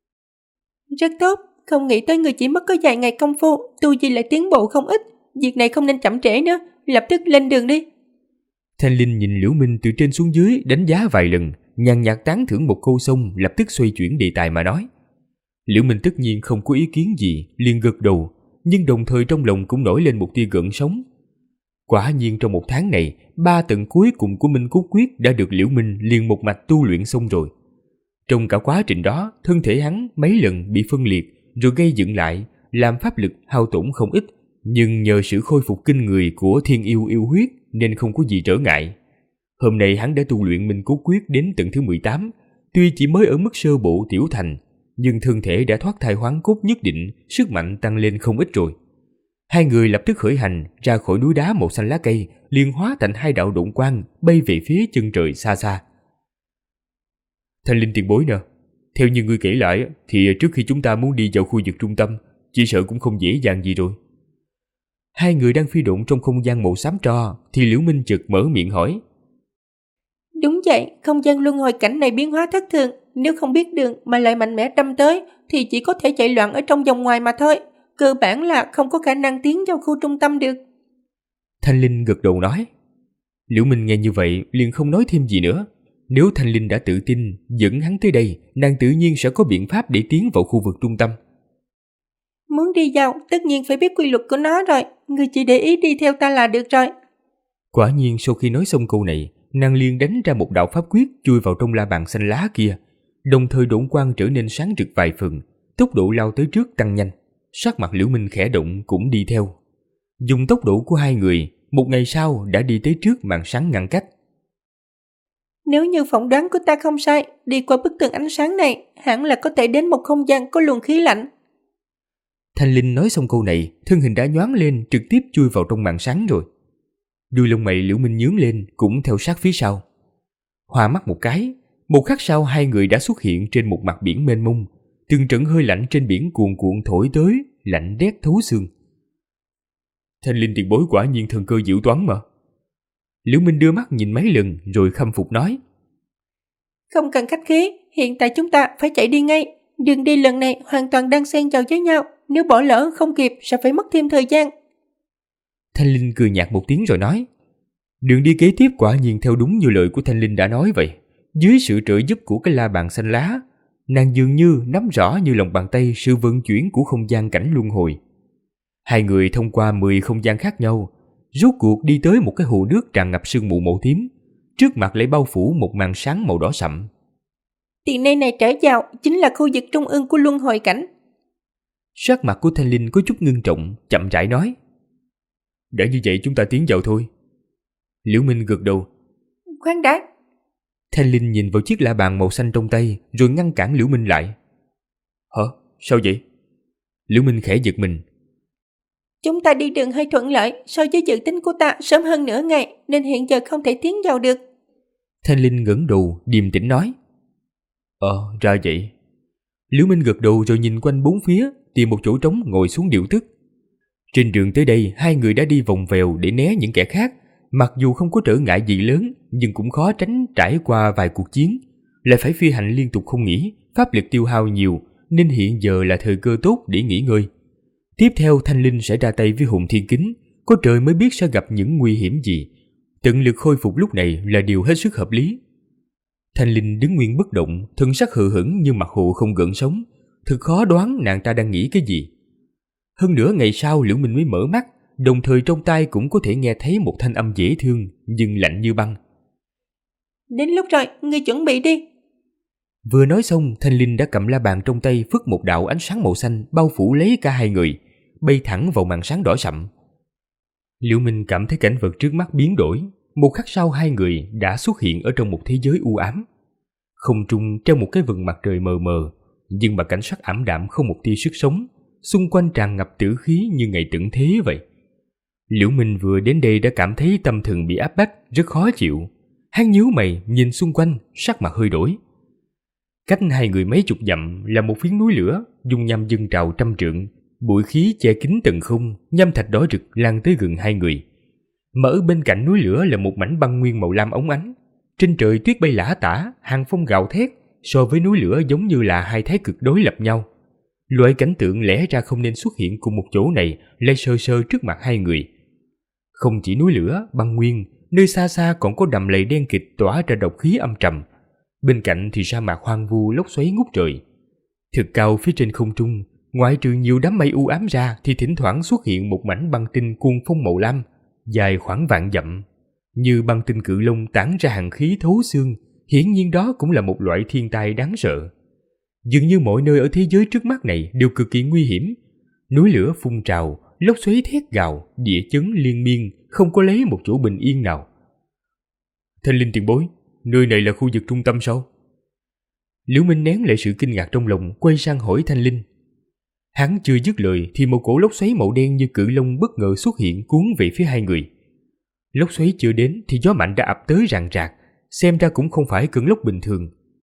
Rất tốt, không nghĩ tới người chỉ mất có vài ngày công phu, tu vi lại tiến bộ không ít, việc này không nên chậm trễ nữa, lập tức lên đường đi. Thanh Linh nhìn Liễu Minh từ trên xuống dưới đánh giá vài lần, nhàn nhạt tán thưởng một câu xong lập tức xoay chuyển đề tài mà nói. Liễu Minh tất nhiên không có ý kiến gì, liền gật đầu, nhưng đồng thời trong lòng cũng nổi lên một tia gợn sóng. Quả nhiên trong 1 tháng này, 3 tầng cuối cùng của Minh Cốt Quyết đã được Liễu Minh liền một mạch tu luyện xong rồi. Trong cả quá trình đó, thân thể hắn mấy lần bị phân liệt rồi gây dựng lại, làm pháp lực hao tổn không ít, nhưng nhờ sự khôi phục kinh người của thiên yêu yêu huyết nên không có gì trở ngại. Hôm nay hắn đã tu luyện Minh Cốt Quyết đến tầng thứ 18, tuy chỉ mới ở mức sơ bộ tiểu thành, nhưng thân thể đã thoát thai hoán cốt nhất định, sức mạnh tăng lên không ít rồi. Hai người lập tức khởi hành ra khỏi núi đá màu xanh lá cây, liền hóa thành 2 đạo độn quang bay về phía chân trời xa xa. Thanh Linh tiền bối nè, theo như ngươi kể lại thì trước khi chúng ta muốn đi vào khu vực trung tâm, chỉ sợ cũng không dễ dàng gì rồi. Hai người đang phi độn trong không gian màu xám tro thì Liễu Minh chợt mở miệng hỏi. Đúng vậy, không gian luân hồi cảnh này biến hóa thất thường, nếu không biết đường mà lại mạnh mẽ đâm tới thì chỉ có thể chạy loạn ở trong vòng ngoài mà thôi, cơ bản là không có khả năng tiến vào khu trung tâm được. Thanh Linh gật đầu nói. Liễu Minh nghe như vậy liền không nói thêm gì nữa. nếu Thanh Linh đã tự tin dẫn hắn tới đây, nàng tự nhiên sẽ có biện pháp để tiến vào khu vực trung tâm. Muốn đi vào, tất nhiên phải biết quy luật của nó rồi. Ngươi chỉ để ý đi theo ta là được rồi. Quả nhiên sau khi nói xong câu này, nàng liền đánh ra một đạo pháp quyết chui vào trong la bàn xanh lá kia, đồng thời độn quang trở nên sáng rực vài phần, tốc độ lao tới trước tăng nhanh. Sắc mặt Liễu Minh khẽ động cũng đi theo. Dùng tốc độ của hai người, một ngày sau đã đi tới trước màn sáng ngăn cách. Nếu như phỏng đoán của ta không sai, đi qua bức tường ánh sáng này, hẳn là có thể đến một không gian có luồng khí lạnh. Thanh Linh nói xong câu này, thân hình đã nhoáng lên trực tiếp chui vào trong màn sáng rồi. Đuôi lông mày Liễu Minh nhướng lên cũng theo sát phía sau. Hòa mắt một cái, một khắc sau hai người đã xuất hiện trên một mặt biển mênh mông. Từng trận hơi lạnh trên biển cuồn cuộn thổi tới, lạnh đét thấu xương. Thanh Linh tiền bối quả nhiên thần cơ diệu toán mà. Liễu Minh đưa mắt nhìn mấy lần rồi khâm phục nói. Không cần khách khí, hiện tại chúng ta phải chạy đi ngay. Đường đi lần này hoàn toàn đang xen vào với nhau, nếu bỏ lỡ không kịp sẽ phải mất thêm thời gian. Thanh Linh cười nhạt một tiếng rồi nói. Đường đi kế tiếp quả nhiên theo đúng như lời của Thanh Linh đã nói vậy. Dưới sự trợ giúp của cái la bàn xanh lá, nàng dường như nắm rõ như lòng bàn tay sự vận chuyển của không gian cảnh luân hồi. Hai người thông qua 10 không gian khác nhau, rốt cuộc đi tới một cái hồ nước tràn ngập sương mù màu tím, trước mặt lại bao phủ một màn sáng màu đỏ sậm. Từ nơi này trở vào chính là khu vực trung ương của luân hồi cảnh. Sắc mặt của Thanh Linh có chút ngưng trọng, chậm rãi nói. Đã như vậy chúng ta tiến vào thôi. Liễu Minh gật đầu. Khoan đã. Thanh Linh nhìn vào chiếc la bàn màu xanh trong tay rồi ngăn cản Liễu Minh lại. Hả? Sao vậy? Liễu Minh khẽ giật mình. Chúng ta đi đường hơi thuận lợi, so với dự tính của ta sớm hơn nửa ngày nên hiện giờ không thể tiến vào được. Thanh Linh ngẩng đầu điềm tĩnh nói. Ra vậy. Liễu Minh gật đầu rồi nhìn quanh bốn phía, tìm một chỗ trống ngồi xuống điều tức. Trên đường tới đây hai người đã đi vòng vèo để né những kẻ khác. Mặc dù không có trở ngại gì lớn, nhưng cũng khó tránh trải qua vài cuộc chiến. Lại phải phi hành liên tục không nghỉ, pháp lực tiêu hao nhiều, nên hiện giờ là thời cơ tốt để nghỉ ngơi. Tiếp theo Thanh Linh sẽ ra tay với Hồn Thiên Kính, có trời mới biết sẽ gặp những nguy hiểm gì. Tận lực khôi phục lúc này là điều hết sức hợp lý. Thanh Linh đứng nguyên bất động, thân sắc hờ hững như mặt hồ không gợn sóng, thật khó đoán nàng ta đang nghĩ cái gì. Hơn nữa ngày sau Liễu Minh mới mở mắt, đồng thời trong tai cũng có thể nghe thấy một thanh âm dễ thương nhưng lạnh như băng. Đến lúc rồi, ngươi chuẩn bị đi. Vừa nói xong, Thanh Linh đã cầm la bàn trong tay phất một đạo ánh sáng màu xanh bao phủ lấy cả hai người, bay thẳng vào màn sáng đỏ sậm. Liễu Minh cảm thấy cảnh vật trước mắt biến đổi, một khắc sau hai người đã xuất hiện ở trong một thế giới u ám. Không trung treo một cái vầng mặt trời mờ mờ, nhưng mà cảnh sắc ảm đạm không một tia sức sống, xung quanh tràn ngập tử khí như ngày tận thế vậy. Liễu Minh vừa đến đây đã cảm thấy tâm thần bị áp bách, rất khó chịu. Hắn nhíu mày nhìn xung quanh, sắc mặt hơi đổi. Cách hai người mấy chục dặm là một phiến núi lửa, dung nham dâng trào trăm trượng, bụi khí che kín tầng không, nham thạch đỏ rực lan tới gần hai người. Mà ở bên cạnh núi lửa là một mảnh băng nguyên màu lam óng ánh. Trên trời tuyết bay lả tả, hàng phong gào thét, so với núi lửa giống như là hai thái cực đối lập nhau. Loại cảnh tượng lẽ ra không nên xuất hiện cùng một chỗ này lại sơ sơ trước mặt hai người. Không chỉ núi lửa, băng nguyên, nơi xa xa còn có đầm lầy đen kịt tỏa ra độc khí âm trầm. Bên cạnh thì sa mạc hoang vu lốc xoáy ngút trời. Thực cao phía trên không trung, ngoại trừ nhiều đám mây u ám ra thì thỉnh thoảng xuất hiện một mảnh băng tinh cuồng phong màu lam, dài khoảng vạn dặm. Như băng tinh cự long tản ra hàn khí thấu xương, hiển nhiên đó cũng là một loại thiên tai đáng sợ. Dường như mọi nơi ở thế giới trước mắt này đều cực kỳ nguy hiểm. Núi lửa phun trào, lốc xoáy thét gào, địa chấn liên miên, không có lấy một chỗ bình yên nào. Thanh Linh tiền bối, nơi này là khu vực trung tâm sao? Liễu Minh nén lại sự kinh ngạc trong lòng, quay sang hỏi Thanh Linh. Hắn chưa dứt lời thì một cổ lốc xoáy màu đen như cự long bất ngờ xuất hiện cuốn về phía hai người. Lốc xoáy chưa đến thì gió mạnh đã ập tới ràng rạc, xem ra cũng không phải cơn lốc bình thường.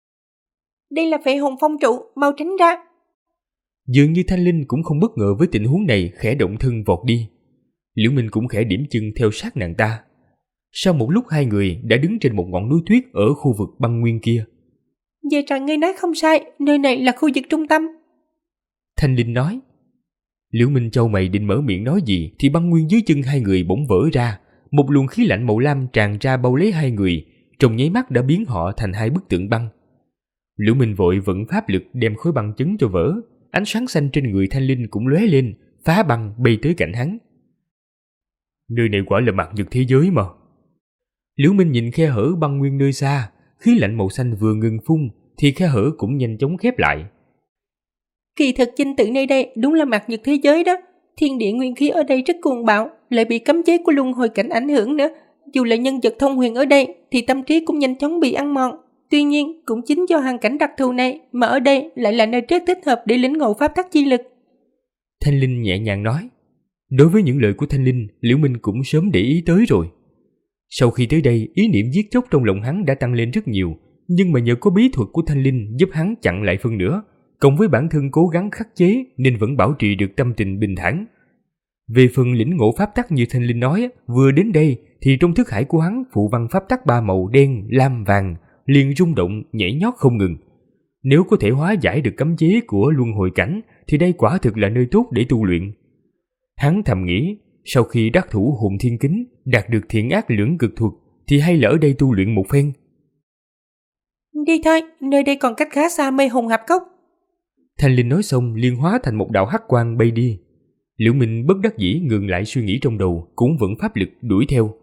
Đây là Phệ Hồn Phong trụ, mau tránh ra. Dường như Thanh Linh cũng không bất ngờ với tình huống này, khẽ động thân vọt đi. Liễu Minh cũng khẽ điểm chân theo sát nàng ta. Sau một lúc hai người đã đứng trên một ngọn núi tuyết ở khu vực băng nguyên kia. Về trò ngươi nói không sai, nơi này là khu vực trung tâm. Thanh Linh nói. Liễu Minh chau mày định mở miệng nói gì thì băng nguyên dưới chân hai người bỗng vỡ ra, một luồng khí lạnh màu lam tràn ra bao lấy hai người, trong nháy mắt đã biến họ thành hai bức tượng băng. Liễu Minh vội vận pháp lực đem khối băng chấn cho vỡ, ánh sáng xanh trên người Thanh Linh cũng lóe lên, phá băng bay tới cạnh hắn. Nơi này quả là mặt nhật thế giới mà. Liễu Minh nhìn khe hở băng nguyên nơi xa, khí lạnh màu xanh vừa ngừng phun thì khe hở cũng nhanh chóng khép lại. Kỳ thực danh tự nơi đây đúng là mặt nhật thế giới đó. Thiên địa nguyên khí ở đây rất cuồng bạo, lại bị cấm chế của luân hồi cảnh ảnh hưởng nữa. Dù là nhân vật thông huyền ở đây thì tâm trí cũng nhanh chóng bị ăn mòn. Tuy nhiên cũng chính do hoàn cảnh đặc thù này mà ở đây lại là nơi rất thích hợp để lĩnh ngộ pháp tắc chi lực. Thanh Linh nhẹ nhàng nói. Đối với những lời của Thanh Linh, Liễu Minh cũng sớm để ý tới rồi. Sau khi tới đây, ý niệm giết chóc trong lòng hắn đã tăng lên rất nhiều, nhưng mà nhờ có bí thuật của Thanh Linh giúp hắn chặn lại phân nửa, cộng với bản thân cố gắng khắc chế nên vẫn bảo trì được tâm tình bình thản. Về phần lĩnh ngộ pháp tắc như Thanh Linh nói, vừa đến đây thì trong thức hải của hắn phụ văn pháp tắc ba màu đen, lam, vàng liền rung động nhảy nhót không ngừng. Nếu có thể hóa giải được cấm chế của luân hồi cảnh thì đây quả thực là nơi tốt để tu luyện. Hắn thầm nghĩ, sau khi đắc thủ hồn thiên kính, đạt được thiện ác lưỡng cực thuật thì hay là ở đây tu luyện một phen. Đi thôi, nơi đây còn cách khá xa mê hồn hạp cốc. Thanh Linh nói xong liền hóa thành một đạo hắc quang bay đi. Liễu Minh bất đắc dĩ ngừng lại suy nghĩ trong đầu, cũng vận pháp lực đuổi theo.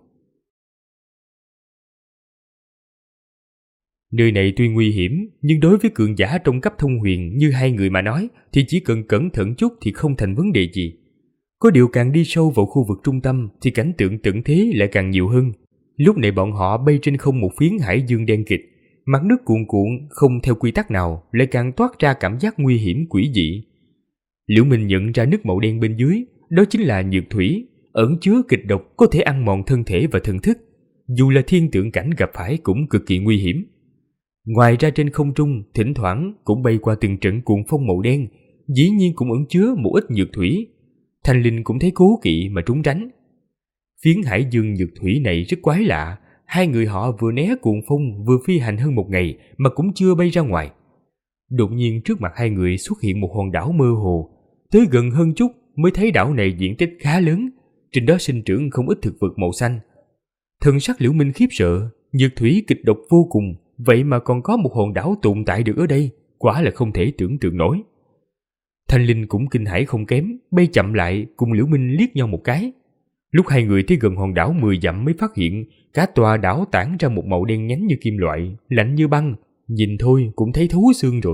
Nơi này tuy nguy hiểm, nhưng đối với cường giả trong cấp thông huyền như hai người mà nói thì chỉ cần cẩn thận chút thì không thành vấn đề gì. Có điều càng đi sâu vào khu vực trung tâm thì cảnh tượng tận thế lại càng nhiều hơn. Lúc này bọn họ bay trên không một phiến hải dương đen kịt, mặt nước cuồn cuộn không theo quy tắc nào, lại càng toát ra cảm giác nguy hiểm quỷ dị. Liễu Minh nhận ra nước màu đen bên dưới, đó chính là nhược thủy, ẩn chứa kịch độc có thể ăn mòn thân thể và thần thức. Dù là thiên tượng cảnh gặp phải cũng cực kỳ nguy hiểm. Ngoài ra trên không trung, thỉnh thoảng cũng bay qua từng trận cuồng phong màu đen, dĩ nhiên cũng ẩn chứa một ít nhược thủy. Thanh Linh cũng thấy cố kỵ mà trốn tránh. Phiến hải dương nhược thủy này rất quái lạ, hai người họ vừa né cuồng phong vừa phi hành hơn một ngày mà cũng chưa bay ra ngoài. Đột nhiên trước mặt hai người xuất hiện một hòn đảo mơ hồ, tới gần hơn chút mới thấy đảo này diện tích khá lớn, trên đó sinh trưởng không ít thực vật màu xanh. Thần sắc Liễu Minh khiếp sợ, nhược thủy kịch độc vô cùng, vậy mà còn có một hòn đảo tồn tại được ở đây, quả là không thể tưởng tượng nổi. Thanh Linh cũng kinh hãi không kém, bay chậm lại cùng Liễu Minh liếc nhau một cái. Lúc hai người tới gần hòn đảo 10 dặm mới phát hiện cả tòa đảo tản ra một màu đen nhánh như kim loại, lạnh như băng, nhìn thôi cũng thấy thấu xương rồi.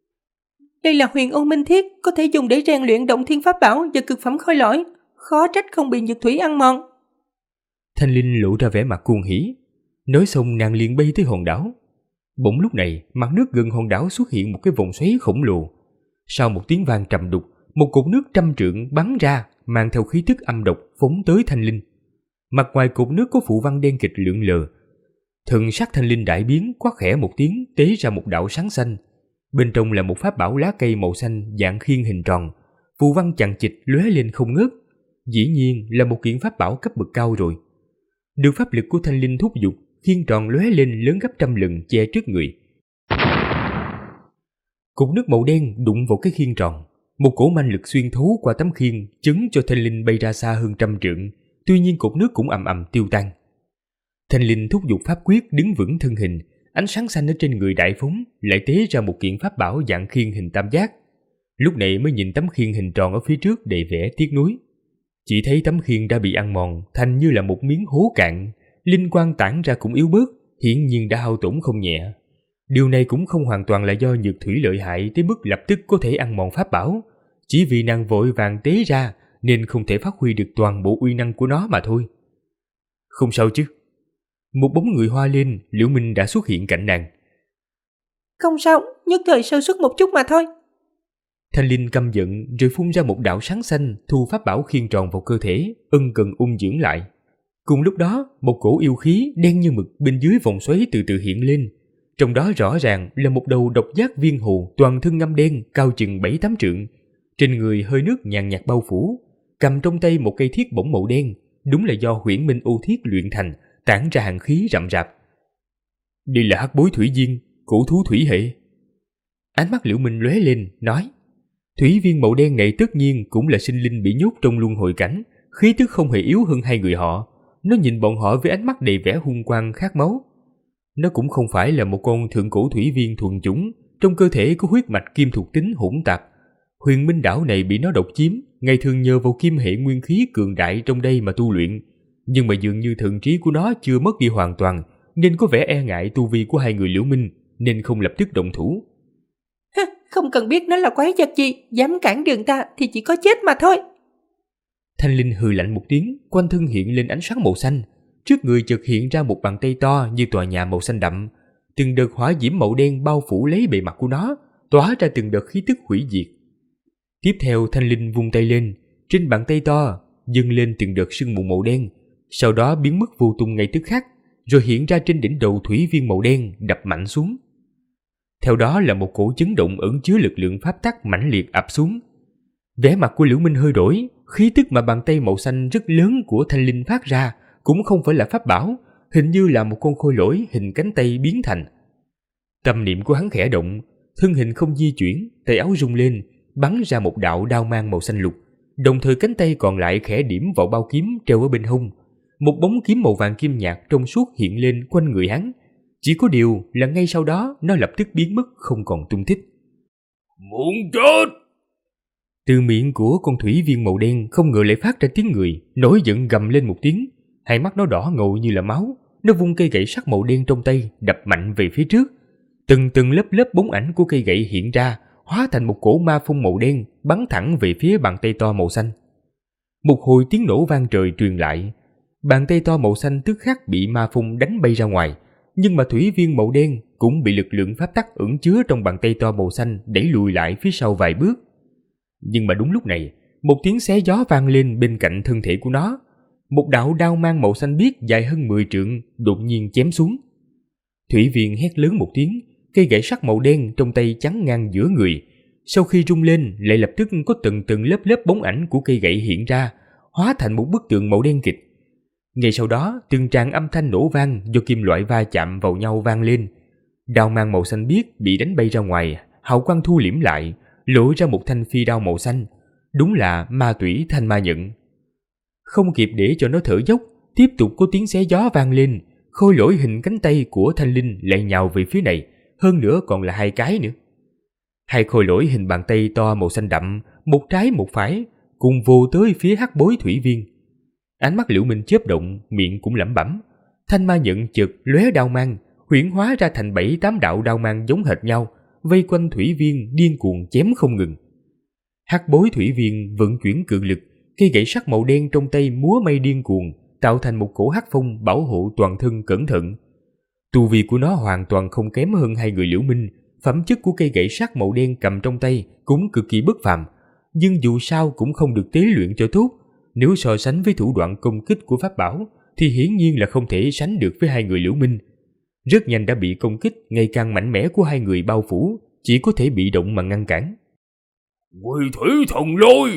Đây là huyền ôn minh thiết, có thể dùng để rèn luyện động thiên pháp bảo và cực phẩm khôi lỗi, khó trách không bị nhược thủy ăn mòn. Thanh Linh lộ ra vẻ mặt cuồng hỉ, nói xong nàng liền bay tới hòn đảo. Bỗng lúc này mặt nước gần hòn đảo xuất hiện một cái vòng xoáy khổng lồ. Sau một tiếng vang trầm đục, một cột nước 100 trượng bắn ra, mang theo khí tức âm độc phóng tới Thanh Linh. Mặt ngoài cột nước có phụ văn đen kịch lượn lờ. Thần sắc Thanh Linh đại biến, quát khẽ một tiếng, tế ra một đạo sáng xanh. Bên trong là một pháp bảo lá cây màu xanh dạng khiên hình tròn, phù văn chằng chịt lóe lên không ngớt. Dĩ nhiên là một kiện pháp bảo cấp bậc cao rồi. Được pháp lực của Thanh Linh thúc giục, khiên tròn lóe lên lớn gấp 100 lần che trước người. Cục nước màu đen đụng vào cái khiên tròn, một cỗ manh lực xuyên thấu qua tấm khiên chấn cho Thanh Linh bay ra xa hơn 100 trượng. Tuy nhiên cột nước cũng ầm ầm tiêu tan. Thanh Linh thúc giục pháp quyết đứng vững thân hình, ánh sáng xanh ở trên người đại phóng, lại tế ra một kiện pháp bảo dạng khiên hình tam giác. Lúc này mới nhìn tấm khiên hình tròn ở phía trước đầy vẻ tiếc nuối. Chỉ thấy tấm khiên đã bị ăn mòn thành như là một miếng hố cạn, linh quang tản ra cũng yếu bớt, hiển nhiên đã hao tổn không nhẹ. Điều này cũng không hoàn toàn là do nhược thủy lợi hại tới mức lập tức có thể ăn mòn pháp bảo, chỉ vì nàng vội vàng tế ra nên không thể phát huy được toàn bộ uy năng của nó mà thôi. Không sao chứ. Một bóng người hoa lên, Liễu Minh đã xuất hiện cạnh nàng. Không sao, nhất thời sơ suất một chút mà thôi. Thanh Linh căm giận rồi phun ra một đạo sáng xanh, thu pháp bảo khiên tròn vào cơ thể, ân cần ung dưỡng lại. Cùng lúc đó, một cổ yêu khí đen như mực bên dưới vòng xoáy từ từ hiện lên. Trong đó rõ ràng là một đầu độc giác viên hồ toàn thân ngăm đen, cao chừng 7-8 trượng. Trên người hơi nước nhàn nhạt bao phủ, cầm trong tay một cây thiết bổng màu đen, đúng là do Huyễn Minh Ô Thiết luyện thành, tản ra hàn khí rậm rạp. Đây là hắc bối thủy viên, cổ thú thủy hệ. Ánh mắt Liễu Minh lóe lên, nói: Thủy viên màu đen này tất nhiên cũng là sinh linh bị nhốt trong luân hồi cảnh, khí tức không hề yếu hơn hai người họ. Nó nhìn bọn họ với ánh mắt đầy vẻ hung quang khát máu. nó cũng không phải là một con thượng cổ thủy viên thuần chủng, trong cơ thể có huyết mạch kim thuộc tính hỗn tạp. Huyền Minh đảo này bị nó độc chiếm, ngày thường nhờ vào kim hệ nguyên khí cường đại trong đây mà tu luyện, nhưng mà dường như thần trí của nó chưa mất đi hoàn toàn, nên có vẻ e ngại tu vi của hai người Liễu Minh, nên không lập tức động thủ. Không cần biết nó là quái vật gì, dám cản đường ta thì chỉ có chết mà thôi. Thanh Linh hừ lạnh một tiếng, quanh thân hiện lên ánh sáng màu xanh, trước người chợt hiện ra một bàn tay to như tòa nhà màu xanh đậm, từng đợt hỏa diễm màu đen bao phủ lấy bề mặt của nó, tỏa ra từng đợt khí tức hủy diệt. Tiếp theo Thanh Linh vung tay lên, trên bàn tay to dâng lên từng đợt sương mù màu đen, sau đó biến mất vô tung ngay tức khắc, rồi hiện ra trên đỉnh đầu thủy viên màu đen đập mạnh xuống. Theo đó là một cổ chấn động ẩn chứa lực lượng pháp tắc mãnh liệt ập xuống. Vẻ mặt của Liễu Minh hơi đổi, khí tức mà bàn tay màu xanh rất lớn của Thanh Linh phát ra cũng không phải là pháp bảo, hình như là một con khôi lỗi hình cánh tay biến thành. Tâm niệm của hắn khẽ động, thân hình không di chuyển, tay áo rung lên, bắn ra một đạo đao mang màu xanh lục, đồng thời cánh tay còn lại khẽ điểm vào bao kiếm treo ở bên hông. Một bóng kiếm màu vàng kim nhạt trong suốt hiện lên quanh người hắn. Chỉ có điều là ngay sau đó nó lập tức biến mất không còn tung tích. Muốn chết! Từ miệng của con thủy viên màu đen không ngờ lại phát ra tiếng người, nổi giận gầm lên một tiếng, hai mắt nó đỏ ngầu như là máu. Nó vung cây gậy sắt màu đen trong tay đập mạnh về phía trước. Từng từng lớp lớp bóng ảnh của cây gậy hiện ra, hóa thành một cổ ma phong màu đen bắn thẳng về phía bàn tay to màu xanh. Một hồi tiếng nổ vang trời truyền lại, bàn tay to màu xanh tức khắc bị ma phong đánh bay ra ngoài, nhưng mà thủy viên màu đen cũng bị lực lượng pháp tắc ẩn chứa trong bàn tay to màu xanh đẩy lùi lại phía sau vài bước. Nhưng mà đúng lúc này, một tiếng xé gió vang lên bên cạnh thân thể của nó. Một đạo đao mang màu xanh biếc dài hơn 10 trượng đột nhiên chém xuống. Thủy viên hét lớn một tiếng, cây gậy sắt màu đen trong tay chắn ngang giữa người. Sau khi rung lên, lại lập tức có từng từng lớp lớp bóng ảnh của cây gậy hiện ra, hóa thành một bức tượng màu đen kịch. Ngay sau đó, từng tràng âm thanh nổ vang do kim loại va chạm vào nhau vang lên. Đao mang màu xanh biếc bị đánh bay ra ngoài, hào quang thu liễm lại, lộ ra một thanh phi đao màu xanh. Đúng là ma tủy thanh ma nhận. Không kịp để cho nó thở dốc, tiếp tục có tiếng xé gió vang lên, khôi lỗi hình cánh tay của Thanh Linh lại nhào về phía này, hơn nữa còn là hai cái nữa. Hai khôi lỗi hình bàn tay to màu xanh đậm, một trái một phải, cùng vồ tới phía hắc bối thủy viên. Ánh mắt Liễu Minh chớp động, miệng cũng lẩm bẩm. Thanh ma nhận chợt lóe đao mang, huyễn hóa ra thành 7-8 đạo đao mang giống hệt nhau, vây quanh thủy viên điên cuồng chém không ngừng. Hắc bối thủy viên vận chuyển cường lực, cây gậy sắt màu đen trong tay múa may điên cuồng, tạo thành một cổ hắc phong bảo hộ toàn thân cẩn thận. Tu vi của nó hoàn toàn không kém hơn hai người Liễu Minh, phẩm chất của cây gậy sắt màu đen cầm trong tay cũng cực kỳ bất phàm, nhưng dù sao cũng không được tế luyện cho tốt. Nếu so sánh với thủ đoạn công kích của pháp bảo thì hiển nhiên là không thể sánh được với hai người Liễu Minh. Rất nhanh đã bị công kích ngày càng mạnh mẽ của hai người bao phủ, chỉ có thể bị động mà ngăn cản. Quỷ thủy thần lôi!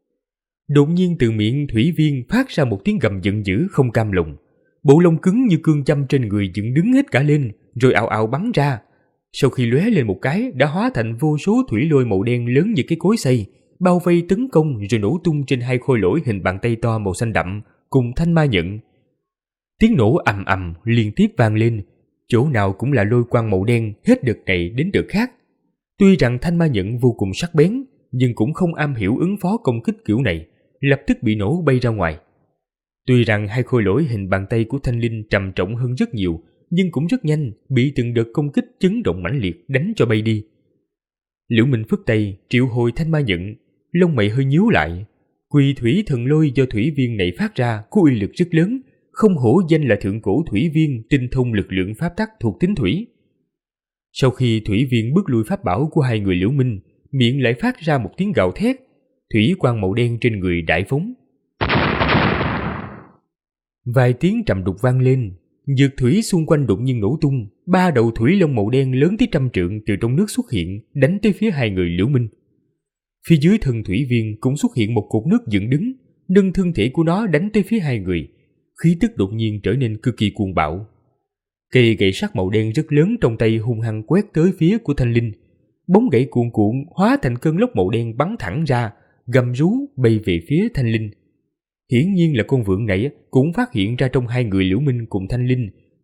Đột nhiên từ miệng thủy viên phát ra một tiếng gầm giận dữ không cam lòng. Bộ lông cứng như cương châm trên người dựng đứng hết cả lên, rồi ào ào bắn ra. Sau khi lóe lên một cái, đã hóa thành vô số thủy lôi màu đen lớn như cái cối xay, bao vây tấn công rồi nổ tung trên hai khôi lỗi hình bàn tay to màu xanh đậm cùng thanh ma nhận. Tiếng nổ ầm ầm liên tiếp vang lên, chỗ nào cũng là lôi quang màu đen hết đợt này đến đợt khác. Tuy rằng thanh ma nhận vô cùng sắc bén, nhưng cũng không am hiểu ứng phó công kích kiểu này, lập tức bị nổ bay ra ngoài. Tuy rằng hai khôi lỗi hình bàn tay của Thanh Linh trầm trọng hơn rất nhiều, nhưng cũng rất nhanh bị từng đợt công kích chấn động mãnh liệt đánh cho bay đi. Liễu Minh phất tay triệu hồi thanh ma nhận, lông mày hơi nhíu lại. Quỳ thủy thần lôi do thủy viên này phát ra có uy lực rất lớn, không hổ danh là thượng cổ thủy viên tinh thông lực lượng pháp tắc thuộc tính thủy. Sau khi thủy viên bước lui pháp bảo của hai người Liễu Minh, miệng lại phát ra một tiếng gào thét, thủy quang màu đen trên người đại phóng. Vài tiếng trầm đục vang lên, dược thủy xung quanh đột nhiên nổ tung, 3 đầu thủy long màu đen lớn tới 100 trượng từ trong nước xuất hiện, đánh tới phía hai người Liễu Minh. Phía dưới thân thủy viên cũng xuất hiện một cột nước dựng đứng, nâng thân thể của nó đánh tới phía hai người, khí tức đột nhiên trở nên cực kỳ cuồng bạo. Cây gậy sắt màu đen rất lớn trong tay hung hăng quét tới phía của Thanh Linh, bóng gậy cuồn cuộn hóa thành cơn lốc màu đen bắn thẳng ra, gầm rú bay về phía Thanh Linh. Hiển nhiên là con vượn này cũng phát hiện ra trong hai người Liễu Minh cùng Thanh Linh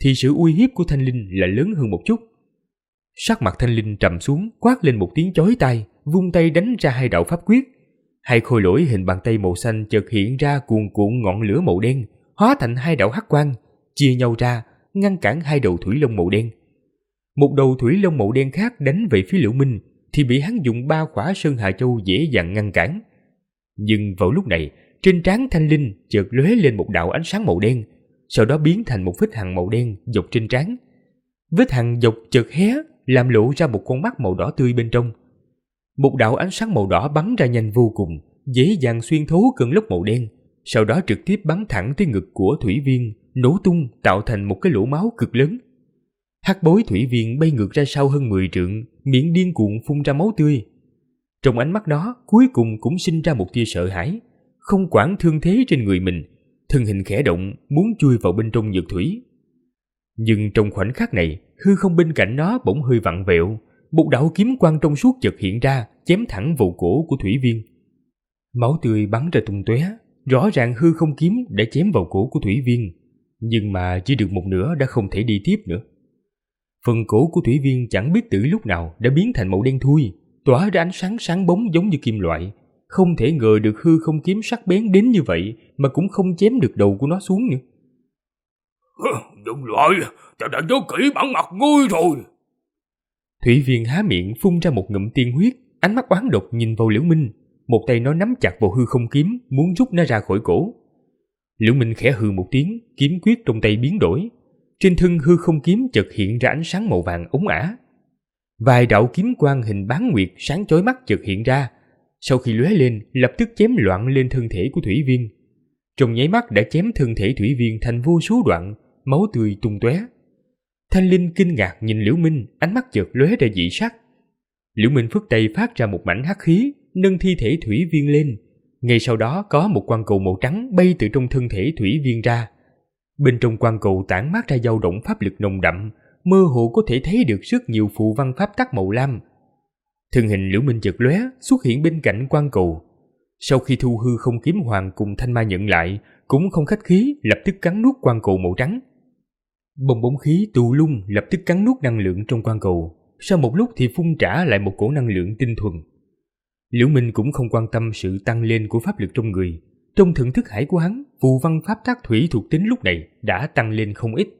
thì sự uy hiếp của Thanh Linh là lớn hơn một chút. Sắc mặt Thanh Linh trầm xuống, quát lên một tiếng chói tai, vung tay đánh ra 2 đạo pháp quyết. 2 khôi lỗi hình bàn tay màu xanh chợt hiện ra cuồn cuộn ngọn lửa màu đen, hóa thành 2 đạo hắc quang, chia nhau ra, ngăn cản 2 đầu thủy long màu đen. Một đầu thủy long màu đen khác đánh về phía Liễu Minh thì bị hắn dùng 3 khỏa Sơn Hà Châu dễ dàng ngăn cản. Nhưng vào lúc này, trên trán Thanh Linh chợt lóe lên một đạo ánh sáng màu đen, sau đó biến thành một vết hằn màu đen dọc trên trán. Vết hằn dọc chợt hé, làm lộ ra một con mắt màu đỏ tươi bên trong. Một đạo ánh sáng màu đỏ bắn ra nhanh vô cùng, dễ dàng xuyên thấu cơn lốc màu đen, sau đó trực tiếp bắn thẳng tới ngực của Thủy Viên, nổ tung tạo thành một cái lỗ máu cực lớn. Hắc bối Thủy Viên bay ngược ra sau hơn 10 trượng, miệng điên cuồng phun ra máu tươi. Trong ánh mắt nó cuối cùng cũng sinh ra một tia sợ hãi, không quản thương thế trên người mình, thân hình khẽ động muốn chui vào bên trong nhược thủy. Nhưng trong khoảnh khắc này, hư không bên cạnh nó bỗng hơi vặn vẹo, một đạo kiếm quang trong suốt chợt hiện ra, chém thẳng vào cổ của Thủy Viên. Máu tươi bắn ra tung tóe, rõ ràng hư không kiếm đã chém vào cổ của Thủy Viên, nhưng mà chỉ được một nửa đã không thể đi tiếp nữa. Phần cổ của Thủy Viên chẳng biết từ lúc nào đã biến thành màu đen thui, tỏa ra ánh sáng sáng bóng giống như kim loại. Không thể ngờ được hư không kiếm sắc bén đến như vậy mà cũng không chém được đầu của nó xuống nữa. Đừng loại, ta đã nhớ kỹ bản mặt ngươi rồi. Thủy Viên há miệng phun ra một ngụm tiên huyết, ánh mắt oán độc nhìn vào Liễu Minh, một tay nó nắm chặt vào hư không kiếm, muốn rút nó ra khỏi cổ. Liễu Minh khẽ hừ một tiếng, kiếm quyết trong tay biến đổi. Trên thân hư không kiếm chợt hiện ra ánh sáng màu vàng ống ả. Vài đạo kiếm quang hình bán nguyệt sáng chói mắt chợt hiện ra, sau khi lóe lên lập tức chém loạn lên thân thể của Thủy Viên. Trong nháy mắt đã chém thân thể Thủy Viên thành vô số đoạn, máu tươi tung tóe. Thanh Linh kinh ngạc nhìn Liễu Minh, ánh mắt chợt lóe ra dị sắc. Liễu Minh phất tay phát ra một mảnh hắc khí, nâng thi thể Thủy Viên lên. Ngay sau đó có một quang cầu màu trắng bay từ trong thân thể Thủy Viên ra. Bên trong quang cầu tản mát ra dao động pháp lực nồng đậm, mơ hồ có thể thấy được rất nhiều phù văn pháp tắc màu lam. Thân hình Liễu Minh chợt lóe, xuất hiện bên cạnh quang cầu. Sau khi thu hư không kiếm hoàng cùng Thanh Ma nhận lại, cũng không khách khí, lập tức cắn nuốt quang cầu màu trắng. Bong bóng khí tù lung lập tức cắn nuốt năng lượng trong quang cầu, sau một lúc thì phun trả lại một cổ năng lượng tinh thuần. Liễu Minh cũng không quan tâm sự tăng lên của pháp lực trong người. Trong thần thức hải của hắn, phù văn pháp tắc thủy thuộc tính lúc này đã tăng lên không ít.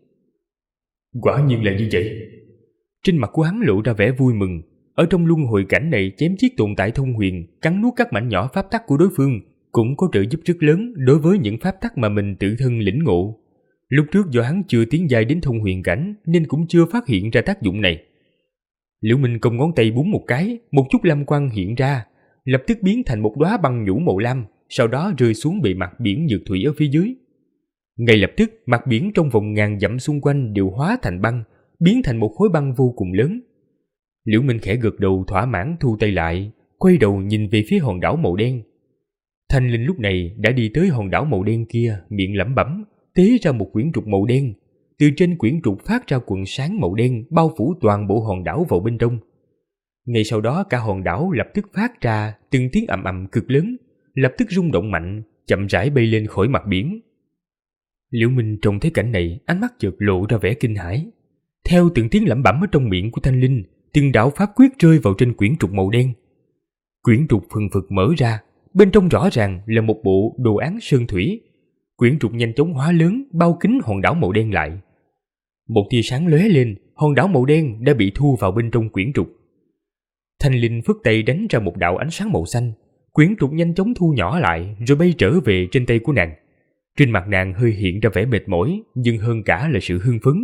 Quả nhiên là như vậy. Trên mặt của hắn lộ ra vẻ vui mừng. Ở trong luân hồi cảnh này, chém giết tồn tại thông huyền, cắn nuốt các mảnh nhỏ pháp tắc của đối phương cũng có trợ giúp rất lớn đối với những pháp tắc mà mình tự thân lĩnh ngộ. Lúc trước do hắn chưa tiến giai đến thông huyền cảnh nên cũng chưa phát hiện ra tác dụng này. Liễu Minh cong ngón tay búng một cái, một chút lam quang hiện ra, lập tức biến thành một đóa băng nhũ màu lam, sau đó rơi xuống bề mặt biển nhược thủy ở phía dưới. Ngay lập tức, mặt biển trong vòng ngàn dặm xung quanh đều hóa thành băng, biến thành một khối băng vô cùng lớn. Liễu Minh khẽ gật đầu thỏa mãn thu tay lại, quay đầu nhìn về phía hòn đảo màu đen. Thanh Linh lúc này đã đi tới hòn đảo màu đen kia, miệng lẩm bẩm, tế ra một quyển trục màu đen. Từ trên quyển trục phát ra quầng sáng màu đen bao phủ toàn bộ hòn đảo vào bên trong. Ngay sau đó cả hòn đảo lập tức phát ra từng tiếng ầm ầm cực lớn, lập tức rung động mạnh, chậm rãi bay lên khỏi mặt biển. Liễu Minh trông thấy cảnh này, ánh mắt chợt lộ ra vẻ kinh hãi. Theo từng tiếng lẩm bẩm ở trong miệng của Thanh Linh, từng đạo pháp quyết rơi vào trên quyển trục màu đen. Quyển trục phần phật mở ra, bên trong rõ ràng là một bộ đồ án sơn thủy. Quyển trục nhanh chóng hóa lớn, bao kín hòn đảo màu đen lại. Một tia sáng lóe lên, hòn đảo màu đen đã bị thu vào bên trong quyển trục. Thanh Linh phất tay đánh ra một đạo ánh sáng màu xanh, quyển trục nhanh chóng thu nhỏ lại rồi bay trở về trên tay của nàng. Trên mặt nàng hơi hiện ra vẻ mệt mỏi, nhưng hơn cả là sự hưng phấn.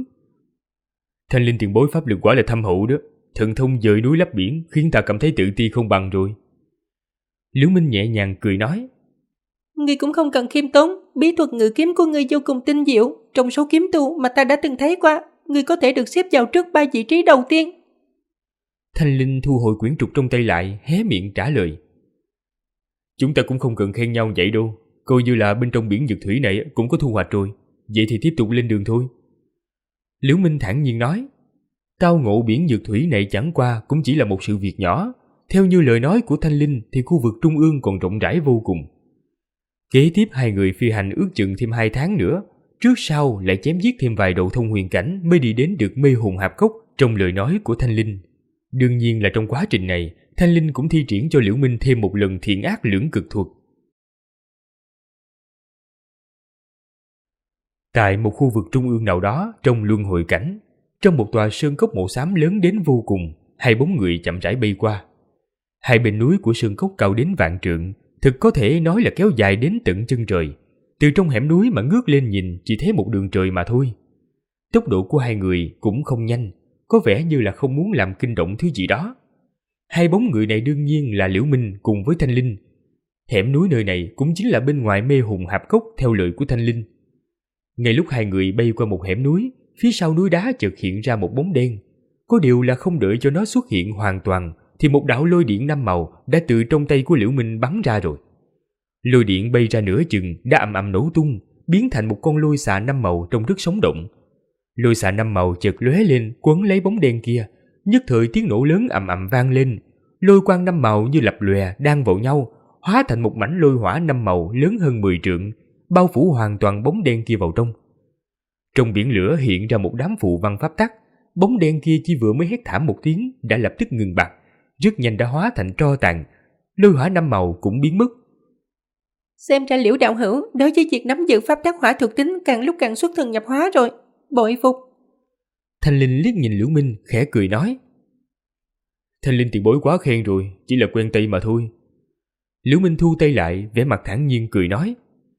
Thanh Linh tiền bối pháp lực quả là thâm hậu đó, thần thông dời núi lấp biển khiến ta cảm thấy tự ti không bằng rồi. Liễu Minh nhẹ nhàng cười nói, Ngươi cũng không cần khiêm tốn, bí thuật ngự kiếm của ngươi vô cùng tinh diệu, trong số kiếm tu mà ta đã từng thấy qua, ngươi có thể được xếp vào trước 3 vị trí đầu tiên. Thanh Linh thu hồi quyển trục trong tay lại, hé miệng trả lời, chúng ta cũng không cần khen nhau vậy đâu, coi như là bên trong biển dược thủy này cũng có thu hoạch rồi, vậy thì tiếp tục lên đường thôi. Liễu Minh thản nhiên nói, tao ngộ biển dược thủy này chẳng qua cũng chỉ là một sự việc nhỏ. Theo như lời nói của Thanh Linh thì khu vực trung ương còn rộng rãi vô cùng. Kế tiếp hai người phi hành ước chừng thêm 2 tháng nữa, trước sau lại chém giết thêm vài độ thông huyền cảnh mới đi đến được mê hồn hạp cốc trong lời nói của Thanh Linh. Đương nhiên là trong quá trình này, Thanh Linh cũng thi triển cho Liễu Minh thêm một lần thiện ác lưỡng cực thuật. Tại một khu vực trung ương nào đó trong luân hồi cảnh, trong một tòa sơn cốc màu xám lớn đến vô cùng, hai bóng người chậm rãi bay qua. Hai bên núi của sơn cốc cao đến vạn trượng, thực có thể nói là kéo dài đến tận chân trời. Từ trong hẻm núi mà ngước lên nhìn chỉ thấy một đường trời mà thôi. Tốc độ của hai người cũng không nhanh, có vẻ như là không muốn làm kinh động thứ gì đó. Hai bóng người này đương nhiên là Liễu Minh cùng với Thanh Linh. Hẻm núi nơi này cũng chính là bên ngoài mê hồn hạp cốc theo lời của Thanh Linh. Ngay lúc hai người bay qua một hẻm núi, phía sau núi đá chợt hiện ra một bóng đen. Có điều là không đợi cho nó xuất hiện hoàn toàn, thì một đạo lôi điện 5 màu đã từ trong tay của Liễu Minh bắn ra rồi. Lôi điện bay ra nửa chừng đã ầm ầm nổ tung, biến thành một con lôi xà 5 màu trông rất sống động. Lôi xà 5 màu chợt lóe lên quấn lấy bóng đen kia, nhất thời tiếng nổ lớn ầm ầm vang lên. Lôi quang 5 màu như lập lòe đan vào nhau, hóa thành một mảnh lôi hỏa 5 màu lớn hơn 10 trượng, bao phủ hoàn toàn bóng đen kia vào trong. Trong biển lửa hiện ra một đám phù văn pháp tắc, bóng đen kia chỉ vừa mới hét thảm một tiếng đã lập tức ngừng bặt, rất nhanh đã hóa thành tro tàn. Lôi hỏa 5 màu cũng biến mất. Xem ra Liễu đạo hữu đối với việc nắm giữ pháp tắc hỏa thuộc tính càng lúc càng xuất thần nhập hóa rồi, bội phục. Thanh Linh liếc nhìn Liễu Minh khẽ cười nói. Thanh Linh tiền bối quá khen rồi, chỉ là quen tay mà thôi. Liễu Minh thu tay lại, vẻ mặt thản nhiên cười nói.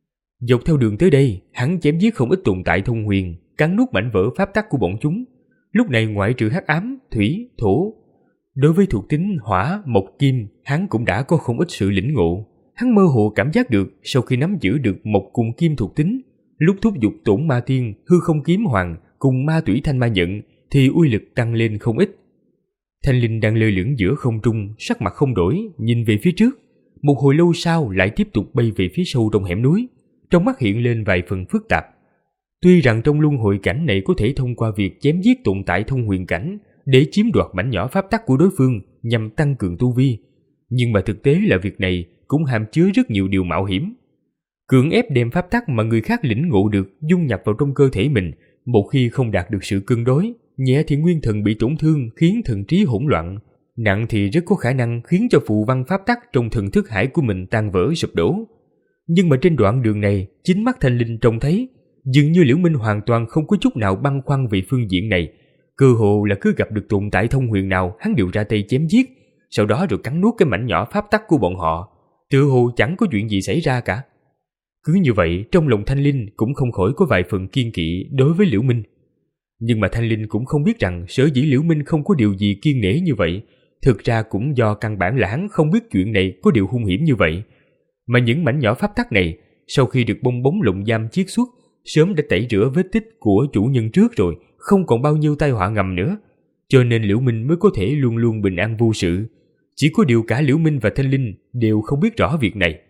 Dọc theo đường tới đây, hắn chém giết không ít tồn tại thông huyền, cắn nuốt mảnh vỡ pháp tắc của bọn chúng. Lúc này ngoại trừ hắc ám, thủy, thổ, đối với thuộc tính hỏa, mộc, kim, hắn cũng đã có không ít sự lĩnh ngộ. Hắn mơ hồ cảm giác được sau khi nắm giữ được mộc cùng kim thuộc tính, lúc thúc giục tổn ma tiên, hư không kiếm hoàng cùng ma tủy thanh ma nhận thì uy lực tăng lên không ít. Thanh Linh đang lơ lửng giữa không trung, sắc mặt không đổi, nhìn về phía trước. Một hồi lâu sau lại tiếp tục bay về phía sâu trong hẻm núi, trong mắt hiện lên vài phần phức tạp. Tuy rằng trong luân hồi cảnh này có thể thông qua việc chém giết tồn tại thông huyền cảnh để chiếm đoạt mảnh nhỏ pháp tắc của đối phương nhằm tăng cường tu vi, nhưng mà thực tế là việc này cũng hàm chứa rất nhiều điều mạo hiểm. Cưỡng ép đem pháp tắc mà người khác lĩnh ngộ được dung nhập vào trong cơ thể mình, một khi không đạt được sự cân đối, nhẹ thì nguyên thần bị tổn thương khiến thần trí hỗn loạn, nặng thì rất có khả năng khiến cho phù văn pháp tắc trong thần thức hải của mình tan vỡ sụp đổ. Nhưng mà trên đoạn đường này, chính mắt Thanh Linh trông thấy, dường như Liễu Minh hoàn toàn không có chút nào băn khoăn về phương diện này. Cơ hồ là cứ gặp được tồn tại thông huyền nào hắn đều ra tay chém giết, sau đó rồi cắn nuốt cái mảnh nhỏ pháp tắc của bọn họ, tựa hồ chẳng có chuyện gì xảy ra cả. Cứ như vậy, trong lòng Thanh Linh cũng không khỏi có vài phần kiên kỵ đối với Liễu Minh. Nhưng mà Thanh Linh cũng không biết rằng sở dĩ Liễu Minh không có điều gì kiêng nể như vậy, thực ra cũng do căn bản là hắn không biết chuyện này có điều hung hiểm như vậy. Mà những mảnh nhỏ pháp tắc này, sau khi được bong bóng lồng giam chiết xuất, sớm đã tẩy rửa vết tích của chủ nhân trước rồi, không còn bao nhiêu tai họa ngầm nữa. Cho nên Liễu Minh mới có thể luôn luôn bình an vô sự. Chỉ có điều cả Liễu Minh và Thanh Linh đều không biết rõ việc này.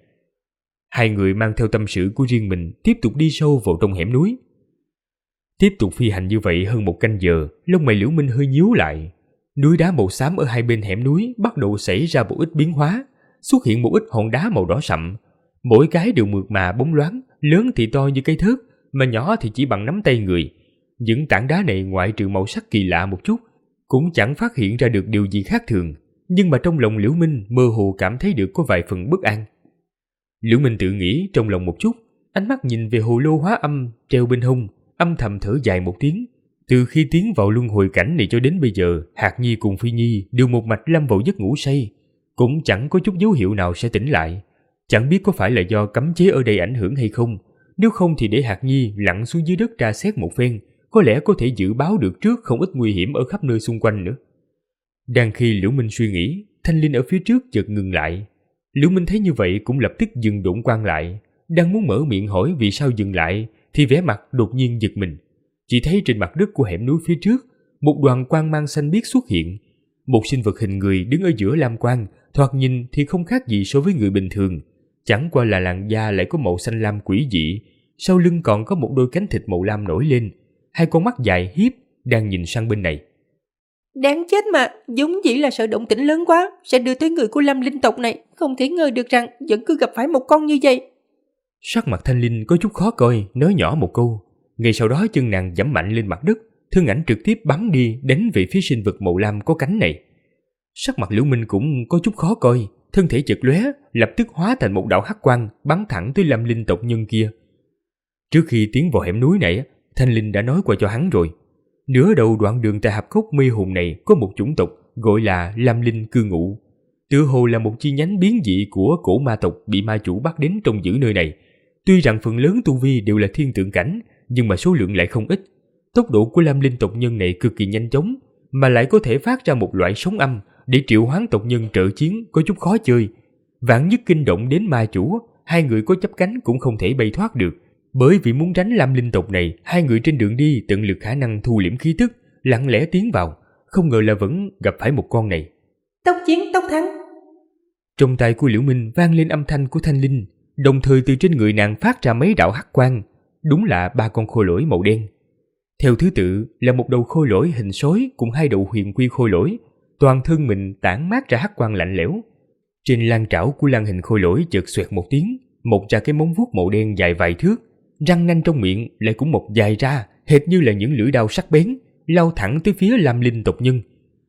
Hai người mang theo tâm sự của riêng mình tiếp tục đi sâu vào trong hẻm núi. Tiếp tục phi hành như vậy hơn 1 canh giờ, lông mày Liễu Minh hơi nhíu lại. Núi đá màu xám ở hai bên hẻm núi bắt đầu xảy ra một ít biến hóa, xuất hiện một ít hòn đá màu đỏ sậm. Mỗi cái đều mượt mà bóng loáng, lớn thì to như cây thớt, mà nhỏ thì chỉ bằng nắm tay người. Những tảng đá này ngoại trừ màu sắc kỳ lạ một chút, cũng chẳng phát hiện ra được điều gì khác thường. Nhưng mà trong lòng Liễu Minh mơ hồ cảm thấy được có vài phần bất an. Liễu Minh tự nghĩ trong lòng một chút, ánh mắt nhìn về hồ lô hóa âm treo bên hông, âm thầm thở dài một tiếng. Từ khi tiến vào luân hồi cảnh này cho đến bây giờ, Hạc Nhi cùng Phi Nhi đều một mạch lâm vào giấc ngủ say, cũng chẳng có chút dấu hiệu nào sẽ tỉnh lại. Chẳng biết có phải là do cấm chế ở đây ảnh hưởng hay không, nếu không thì để Hạc Nhi lặn xuống dưới đất tra xét một phen, có lẽ có thể dự báo được trước không ít nguy hiểm ở khắp nơi xung quanh nữa. Đang khi Liễu Minh suy nghĩ, Thanh Linh ở phía trước chợt ngừng lại. Liễu Minh thấy như vậy cũng lập tức dừng độn quang lại, đang muốn mở miệng hỏi vì sao dừng lại thì vẻ mặt đột nhiên giật mình. Chỉ thấy trên mặt đất của hẻm núi phía trước, một đoàn quang mang xanh biếc xuất hiện. Một sinh vật hình người đứng ở giữa lam quang, thoạt nhìn thì không khác gì so với người bình thường, chẳng qua là làn da lại có màu xanh lam quỷ dị, sau lưng còn có một đôi cánh thịt màu lam nổi lên, hai con mắt dài hiếp đang nhìn sang bên này. Đáng chết mà, giống dĩ là sợ động tĩnh lớn quá sẽ đưa tới người của Lâm linh tộc này, không thể ngờ được rằng vẫn cứ gặp phải một con như vậy. Sắc mặt Thanh Linh có chút khó coi, nói nhỏ một câu. Ngay sau đó chân nàng giẫm mạnh lên mặt đất, thân ảnh trực tiếp bắn đi đánh về phía sinh vật màu lam có cánh này. Sắc mặt Liễu Minh cũng có chút khó coi, thân thể chợt lóe, lập tức hóa thành một đạo hắc quang bắn thẳng tới Lam Linh tộc nhân kia. Trước khi tiến vào hẻm núi này, Thanh Linh đã nói qua cho hắn rồi. Nửa đầu đoạn đường tại hạp cốc mê hồn này có một chủng tộc gọi là Lam Linh cư ngụ. Tựa hồ là một chi nhánh biến dị của cổ ma tộc bị ma chủ bắt đến trông giữ nơi này. Tuy rằng phần lớn tu vi đều là thiên tượng cảnh, nhưng mà số lượng lại không ít. Tốc độ của Lam Linh tộc nhân này cực kỳ nhanh chóng, mà lại có thể phát ra một loại sóng âm để triệu hoán tộc nhân trợ chiến, có chút khó chơi. Vạn nhất kinh động đến ma chủ, hai người có chắp cánh cũng không thể bay thoát được. Bởi vì muốn tránh Lam Linh tộc này, hai người trên đường đi tận lực khả năng thu liễm khí tức, lặng lẽ tiến vào, không ngờ là vẫn gặp phải một con này. Tốc chiến tốc thắng. Trong tai của Liễu Minh vang lên âm thanh của Thanh Linh, đồng thời từ trên người nàng phát ra mấy đạo hắc quang, đúng là 3 con khôi lỗi màu đen. Theo thứ tự là một đầu khôi lỗi hình sói cùng 2 đầu huyền quy khôi lỗi, toàn thân mình tản mát ra hắc quang lạnh lẽo. Trên lan trảo của lan hình khôi lỗi chợt xoẹt một tiếng, mọc ra cái móng vuốt màu đen dài vài thước, răng nanh trong miệng lại cũng mọc dài ra, hệt như là những lưỡi đao sắc bén, lao thẳng tới phía Lam Linh tộc nhân.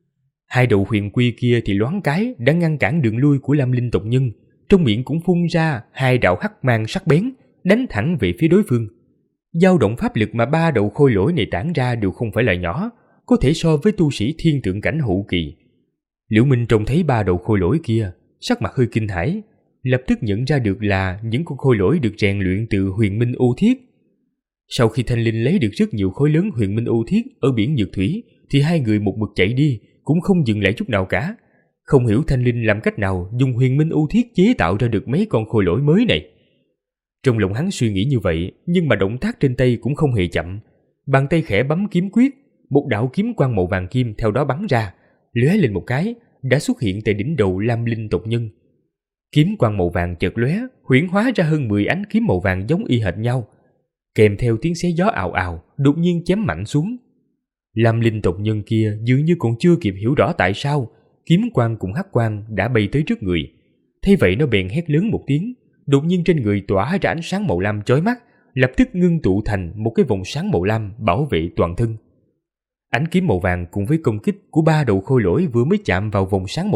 2 đầu huyền quy kia thì loáng cái đã ngăn cản đường lui của Lam Linh tộc nhân, trong miệng cũng phun ra 2 đạo hắc mang sắc bén, đánh thẳng về phía đối phương. Dao động pháp lực mà 3 đầu khôi lỗi này tản ra đều không phải là nhỏ, có thể so với tu sĩ thiên tượng cảnh hậu kỳ. Liễu Minh trông thấy 3 đầu khôi lỗi kia, sắc mặt hơi kinh hãi, lập tức nhận ra được là những con khôi lỗi được rèn luyện từ huyền minh u thiết. Sau khi Thanh Linh lấy được rất nhiều khối lớn huyền minh u thiết ở biển Nhược Thủy, thì hai người một mực chạy đi, cũng không dừng lại chút nào cả. Không hiểu Thanh Linh làm cách nào dùng huyền minh u thiết chế tạo ra được mấy con khôi lỗi mới này. Trong lòng hắn suy nghĩ như vậy, nhưng mà động tác trên tay cũng không hề chậm. Bàn tay khẽ bấm kiếm quyết, một đạo kiếm quang màu vàng kim theo đó bắn ra, lóe lên một cái, đã xuất hiện tại đỉnh đầu Lam Linh tộc nhân. Kiếm quang màu vàng chợt lóe, huyễn hóa ra hơn 10 ánh kiếm màu vàng giống y hệt nhau, kèm theo tiếng xé gió ào ào, đột nhiên chém mạnh xuống. Lam Linh tộc nhân kia dường như còn chưa kịp hiểu rõ tại sao kiếm quang cùng hắc quang đã bay tới trước người. Thế vậy nó bèn hét lớn một tiếng, đột nhiên trên người tỏa ra ánh sáng màu lam chói mắt, lập tức ngưng tụ thành một cái vòng sáng màu lam bảo vệ toàn thân. Ánh kiếm màu vàng cùng với công kích của 3 đầu khôi lỗi vừa mới chạm vào vòng sáng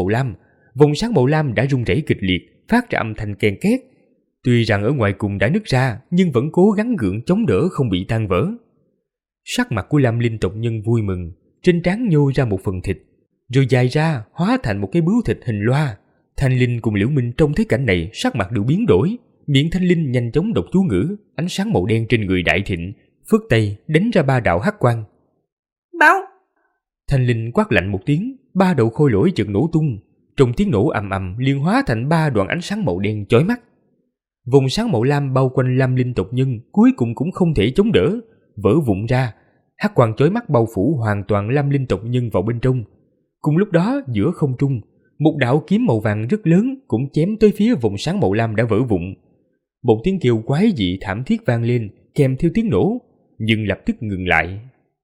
màu lam đã rung rẩy kịch liệt, phát ra âm thanh ken két. Tuy rằng ở ngoài cùng đã nứt ra, nhưng vẫn cố gắng gượng chống đỡ không bị tan vỡ. Sắc mặt của Lam Linh tộc nhân vui mừng, trên trán nhô ra một phần thịt, rồi dài ra hóa thành một cái bướu thịt hình loa. Thanh Linh cùng Liễu Minh trông thấy cảnh này, sắc mặt đều biến đổi, miệng Thanh Linh nhanh chóng đọc chú ngữ, ánh sáng màu đen trên người đại thịnh, phất tay đánh ra 3 đạo hắc quang. Báo! Thanh Linh quát lạnh một tiếng, 3 đầu khôi lỗi chợt nổ tung, trong tiếng nổ ầm ầm liên hóa thành 3 đoạn ánh sáng màu đen chói mắt. Vùng sáng màu lam bao quanh Lam Linh tộc nhân cuối cùng cũng không thể chống đỡ, vỡ vụn ra, hắc quang chói mắt bao phủ hoàn toàn Lam Linh tộc nhân vào bên trong. Cùng lúc đó giữa không trung, một đạo kiếm màu vàng rất lớn cũng chém tới phía vùng sáng màu lam đã vỡ vụn. Một tiếng kêu quái dị thảm thiết vang lên kèm theo tiếng nổ, nhưng lập tức ngừng lại.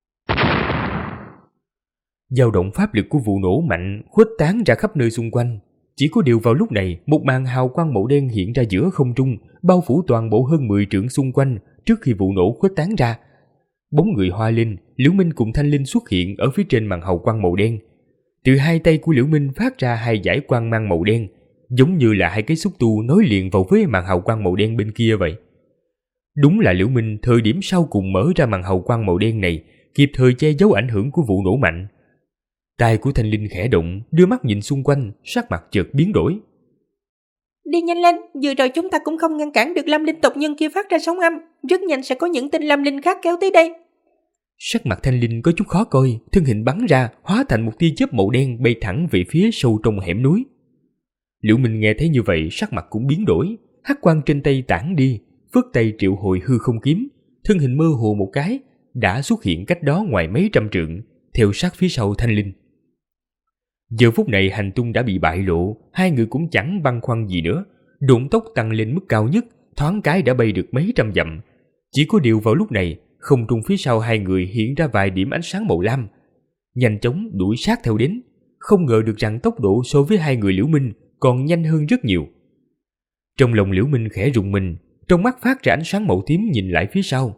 Dao động pháp lực của vụ nổ mạnh khuếch tán ra khắp nơi xung quanh. Chỉ có điều vào lúc này, một màn hào quang màu đen hiện ra giữa không trung, bao phủ toàn bộ hơn 10 trượng xung quanh trước khi vụ nổ khuếch tán ra. Bóng người Hoa Linh, Liễu Minh cùng Thanh Linh xuất hiện ở phía trên màn hào quang màu đen. Từ hai tay của Liễu Minh phát ra 2 dải quang mang màu đen, giống như là 2 cái xúc tu nối liền vào với màn hào quang màu đen bên kia vậy. Đúng là Liễu Minh thời điểm sau cùng mở ra màn hào quang màu đen này, kịp thời che giấu ảnh hưởng của vụ nổ mạnh. Tai của Thanh Linh khẽ động, đưa mắt nhìn xung quanh, sắc mặt chợt biến đổi. Đi nhanh lên, vừa rồi chúng ta cũng không ngăn cản được Lam Linh tộc nhân kia phát ra sóng âm, rất nhanh sẽ có những tên Lam Linh khác kéo tới đây. Sắc mặt Thanh Linh có chút khó coi, thân hình bắn ra, hóa thành một tia chớp màu đen bay thẳng về phía sâu trong hẻm núi. Liễu Minh nghe thấy như vậy, sắc mặt cũng biến đổi, hắc quang trên tay tản đi, phất tay triệu hồi hư không kiếm, thân hình mơ hồ một cái, đã xuất hiện cách đó ngoài mấy trăm trượng, theo sát phía sau Thanh Linh. Giờ phút này hành tung đã bị bại lộ, hai người cũng chẳng băn khoăn gì nữa, độn tốc tăng lên mức cao nhất, thoáng cái đã bay được mấy trăm dặm. Chỉ có điều vào lúc này, không trung phía sau hai người hiện ra vài điểm ánh sáng màu lam, nhanh chóng đuổi sát theo đến. Không ngờ được rằng tốc độ so với hai người Liễu Minh còn nhanh hơn rất nhiều. Trong lòng Liễu Minh khẽ rùng mình, trong mắt phát ra ánh sáng màu tím nhìn lại phía sau,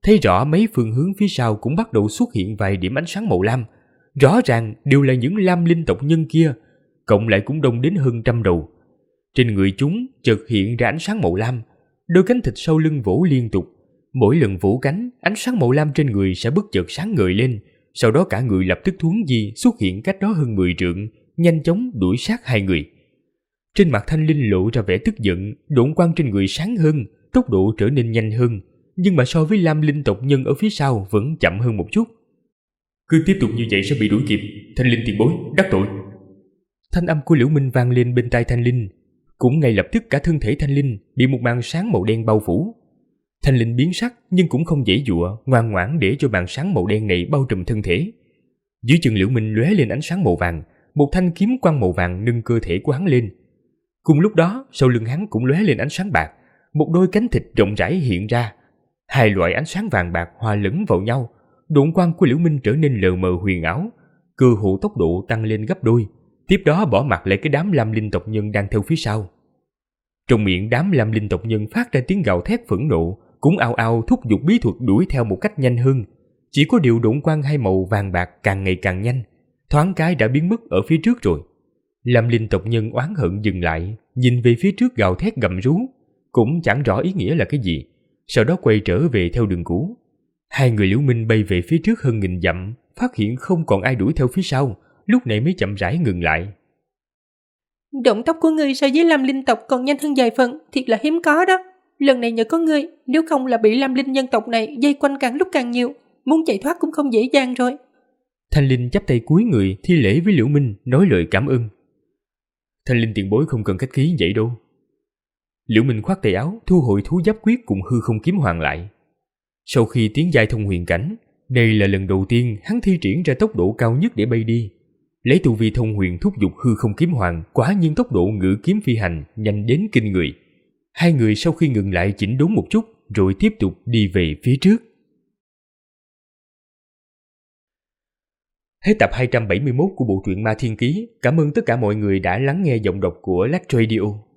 thấy rõ mấy phương hướng phía sau cũng bắt đầu xuất hiện vài điểm ánh sáng màu lam. Rõ ràng đều là những lam linh tộc nhân kia, cộng lại cũng đông đến hơn 100 đầu. Trên người chúng chợt hiện ra ánh sáng màu lam, đôi cánh thịt sau lưng vỗ liên tục. Mỗi lần vỗ cánh, ánh sáng màu lam trên người sẽ bất chợt sáng ngời lên, sau đó cả người lập tức thuấn di xuất hiện cách đó hơn 10 trượng, nhanh chóng đuổi sát hai người. Trên mặt Thanh Linh lộ ra vẻ tức giận, độn quang trên người sáng hơn, tốc độ trở nên nhanh hơn, nhưng mà so với lam linh tộc nhân ở phía sau vẫn chậm hơn một chút. Cứ tiếp tục như vậy sẽ bị đuổi kịp, Thanh Linh tiền bối, đắc tội. Thanh âm của Liễu Minh vang lên bên tai Thanh Linh, cũng ngay lập tức cả thân thể Thanh Linh bị một màn sáng màu đen bao phủ. Thanh Linh biến sắc nhưng cũng không giãy giụa, ngoan ngoãn để cho màn sáng màu đen này bao trùm thân thể. Dưới chân Liễu Minh lóe lên ánh sáng màu vàng, một thanh kiếm quang màu vàng nâng cơ thể của hắn lên. Cùng lúc đó, sau lưng hắn cũng lóe lên ánh sáng bạc, một đôi cánh thịt rộng rãi hiện ra. Hai loại ánh sáng vàng bạc hòa lẫn vào nhau, độn quang của Liễu Minh trở nên lờ mờ huyền ảo, cơ hồ tốc độ tăng lên gấp đôi, tiếp đó bỏ mặc lại cái đám lam linh tộc nhân đang theo phía sau. Trong miệng đám lam linh tộc nhân phát ra tiếng gào thét phẫn nộ, cũng ào ào thúc giục bí thuật đuổi theo một cách nhanh hơn. Chỉ có điều độn quang hai màu vàng bạc càng ngày càng nhanh, thoáng cái đã biến mất ở phía trước rồi. Lam linh tộc nhân oán hận dừng lại, nhìn về phía trước gào thét gầm rú, cũng chẳng rõ ý nghĩa là cái gì, sau đó quay trở về theo đường cũ. Hai người Liễu Minh bay về phía trước hơn 1000 dặm, phát hiện không còn ai đuổi theo phía sau, lúc này mới chậm rãi ngừng lại. Động tốc của ngươi so với lam linh tộc còn nhanh hơn vài phần, thiệt là hiếm có đó. Lần này nhờ có ngươi, nếu không là bị lam linh nhân tộc này dây quanh càng lúc càng nhiều, muốn chạy thoát cũng không dễ dàng rồi. Thanh Linh chắp tay cúi người thi lễ với Liễu Minh, nói lời cảm ơn. Thanh Linh tiền bối không cần khách khí vậy đâu. Liễu Minh khoát tay áo, thu hồi thú giáp quyết cùng hư không kiếm hoàng lại. Sau khi tiến giai thông huyền cảnh, đây là lần đầu tiên hắn thi triển ra tốc độ cao nhất để bay đi. Lấy tu vi thông huyền thúc giục hư không kiếm hoàng, quả nhiên tốc độ ngự kiếm phi hành nhanh đến kinh người. Hai người sau khi ngừng lại chỉnh đốn một chút, rồi tiếp tục đi về phía trước. Hết tập 271 của bộ truyện Ma Thiên Ký. Cảm ơn tất cả mọi người đã lắng nghe giọng đọc của Lách Radio.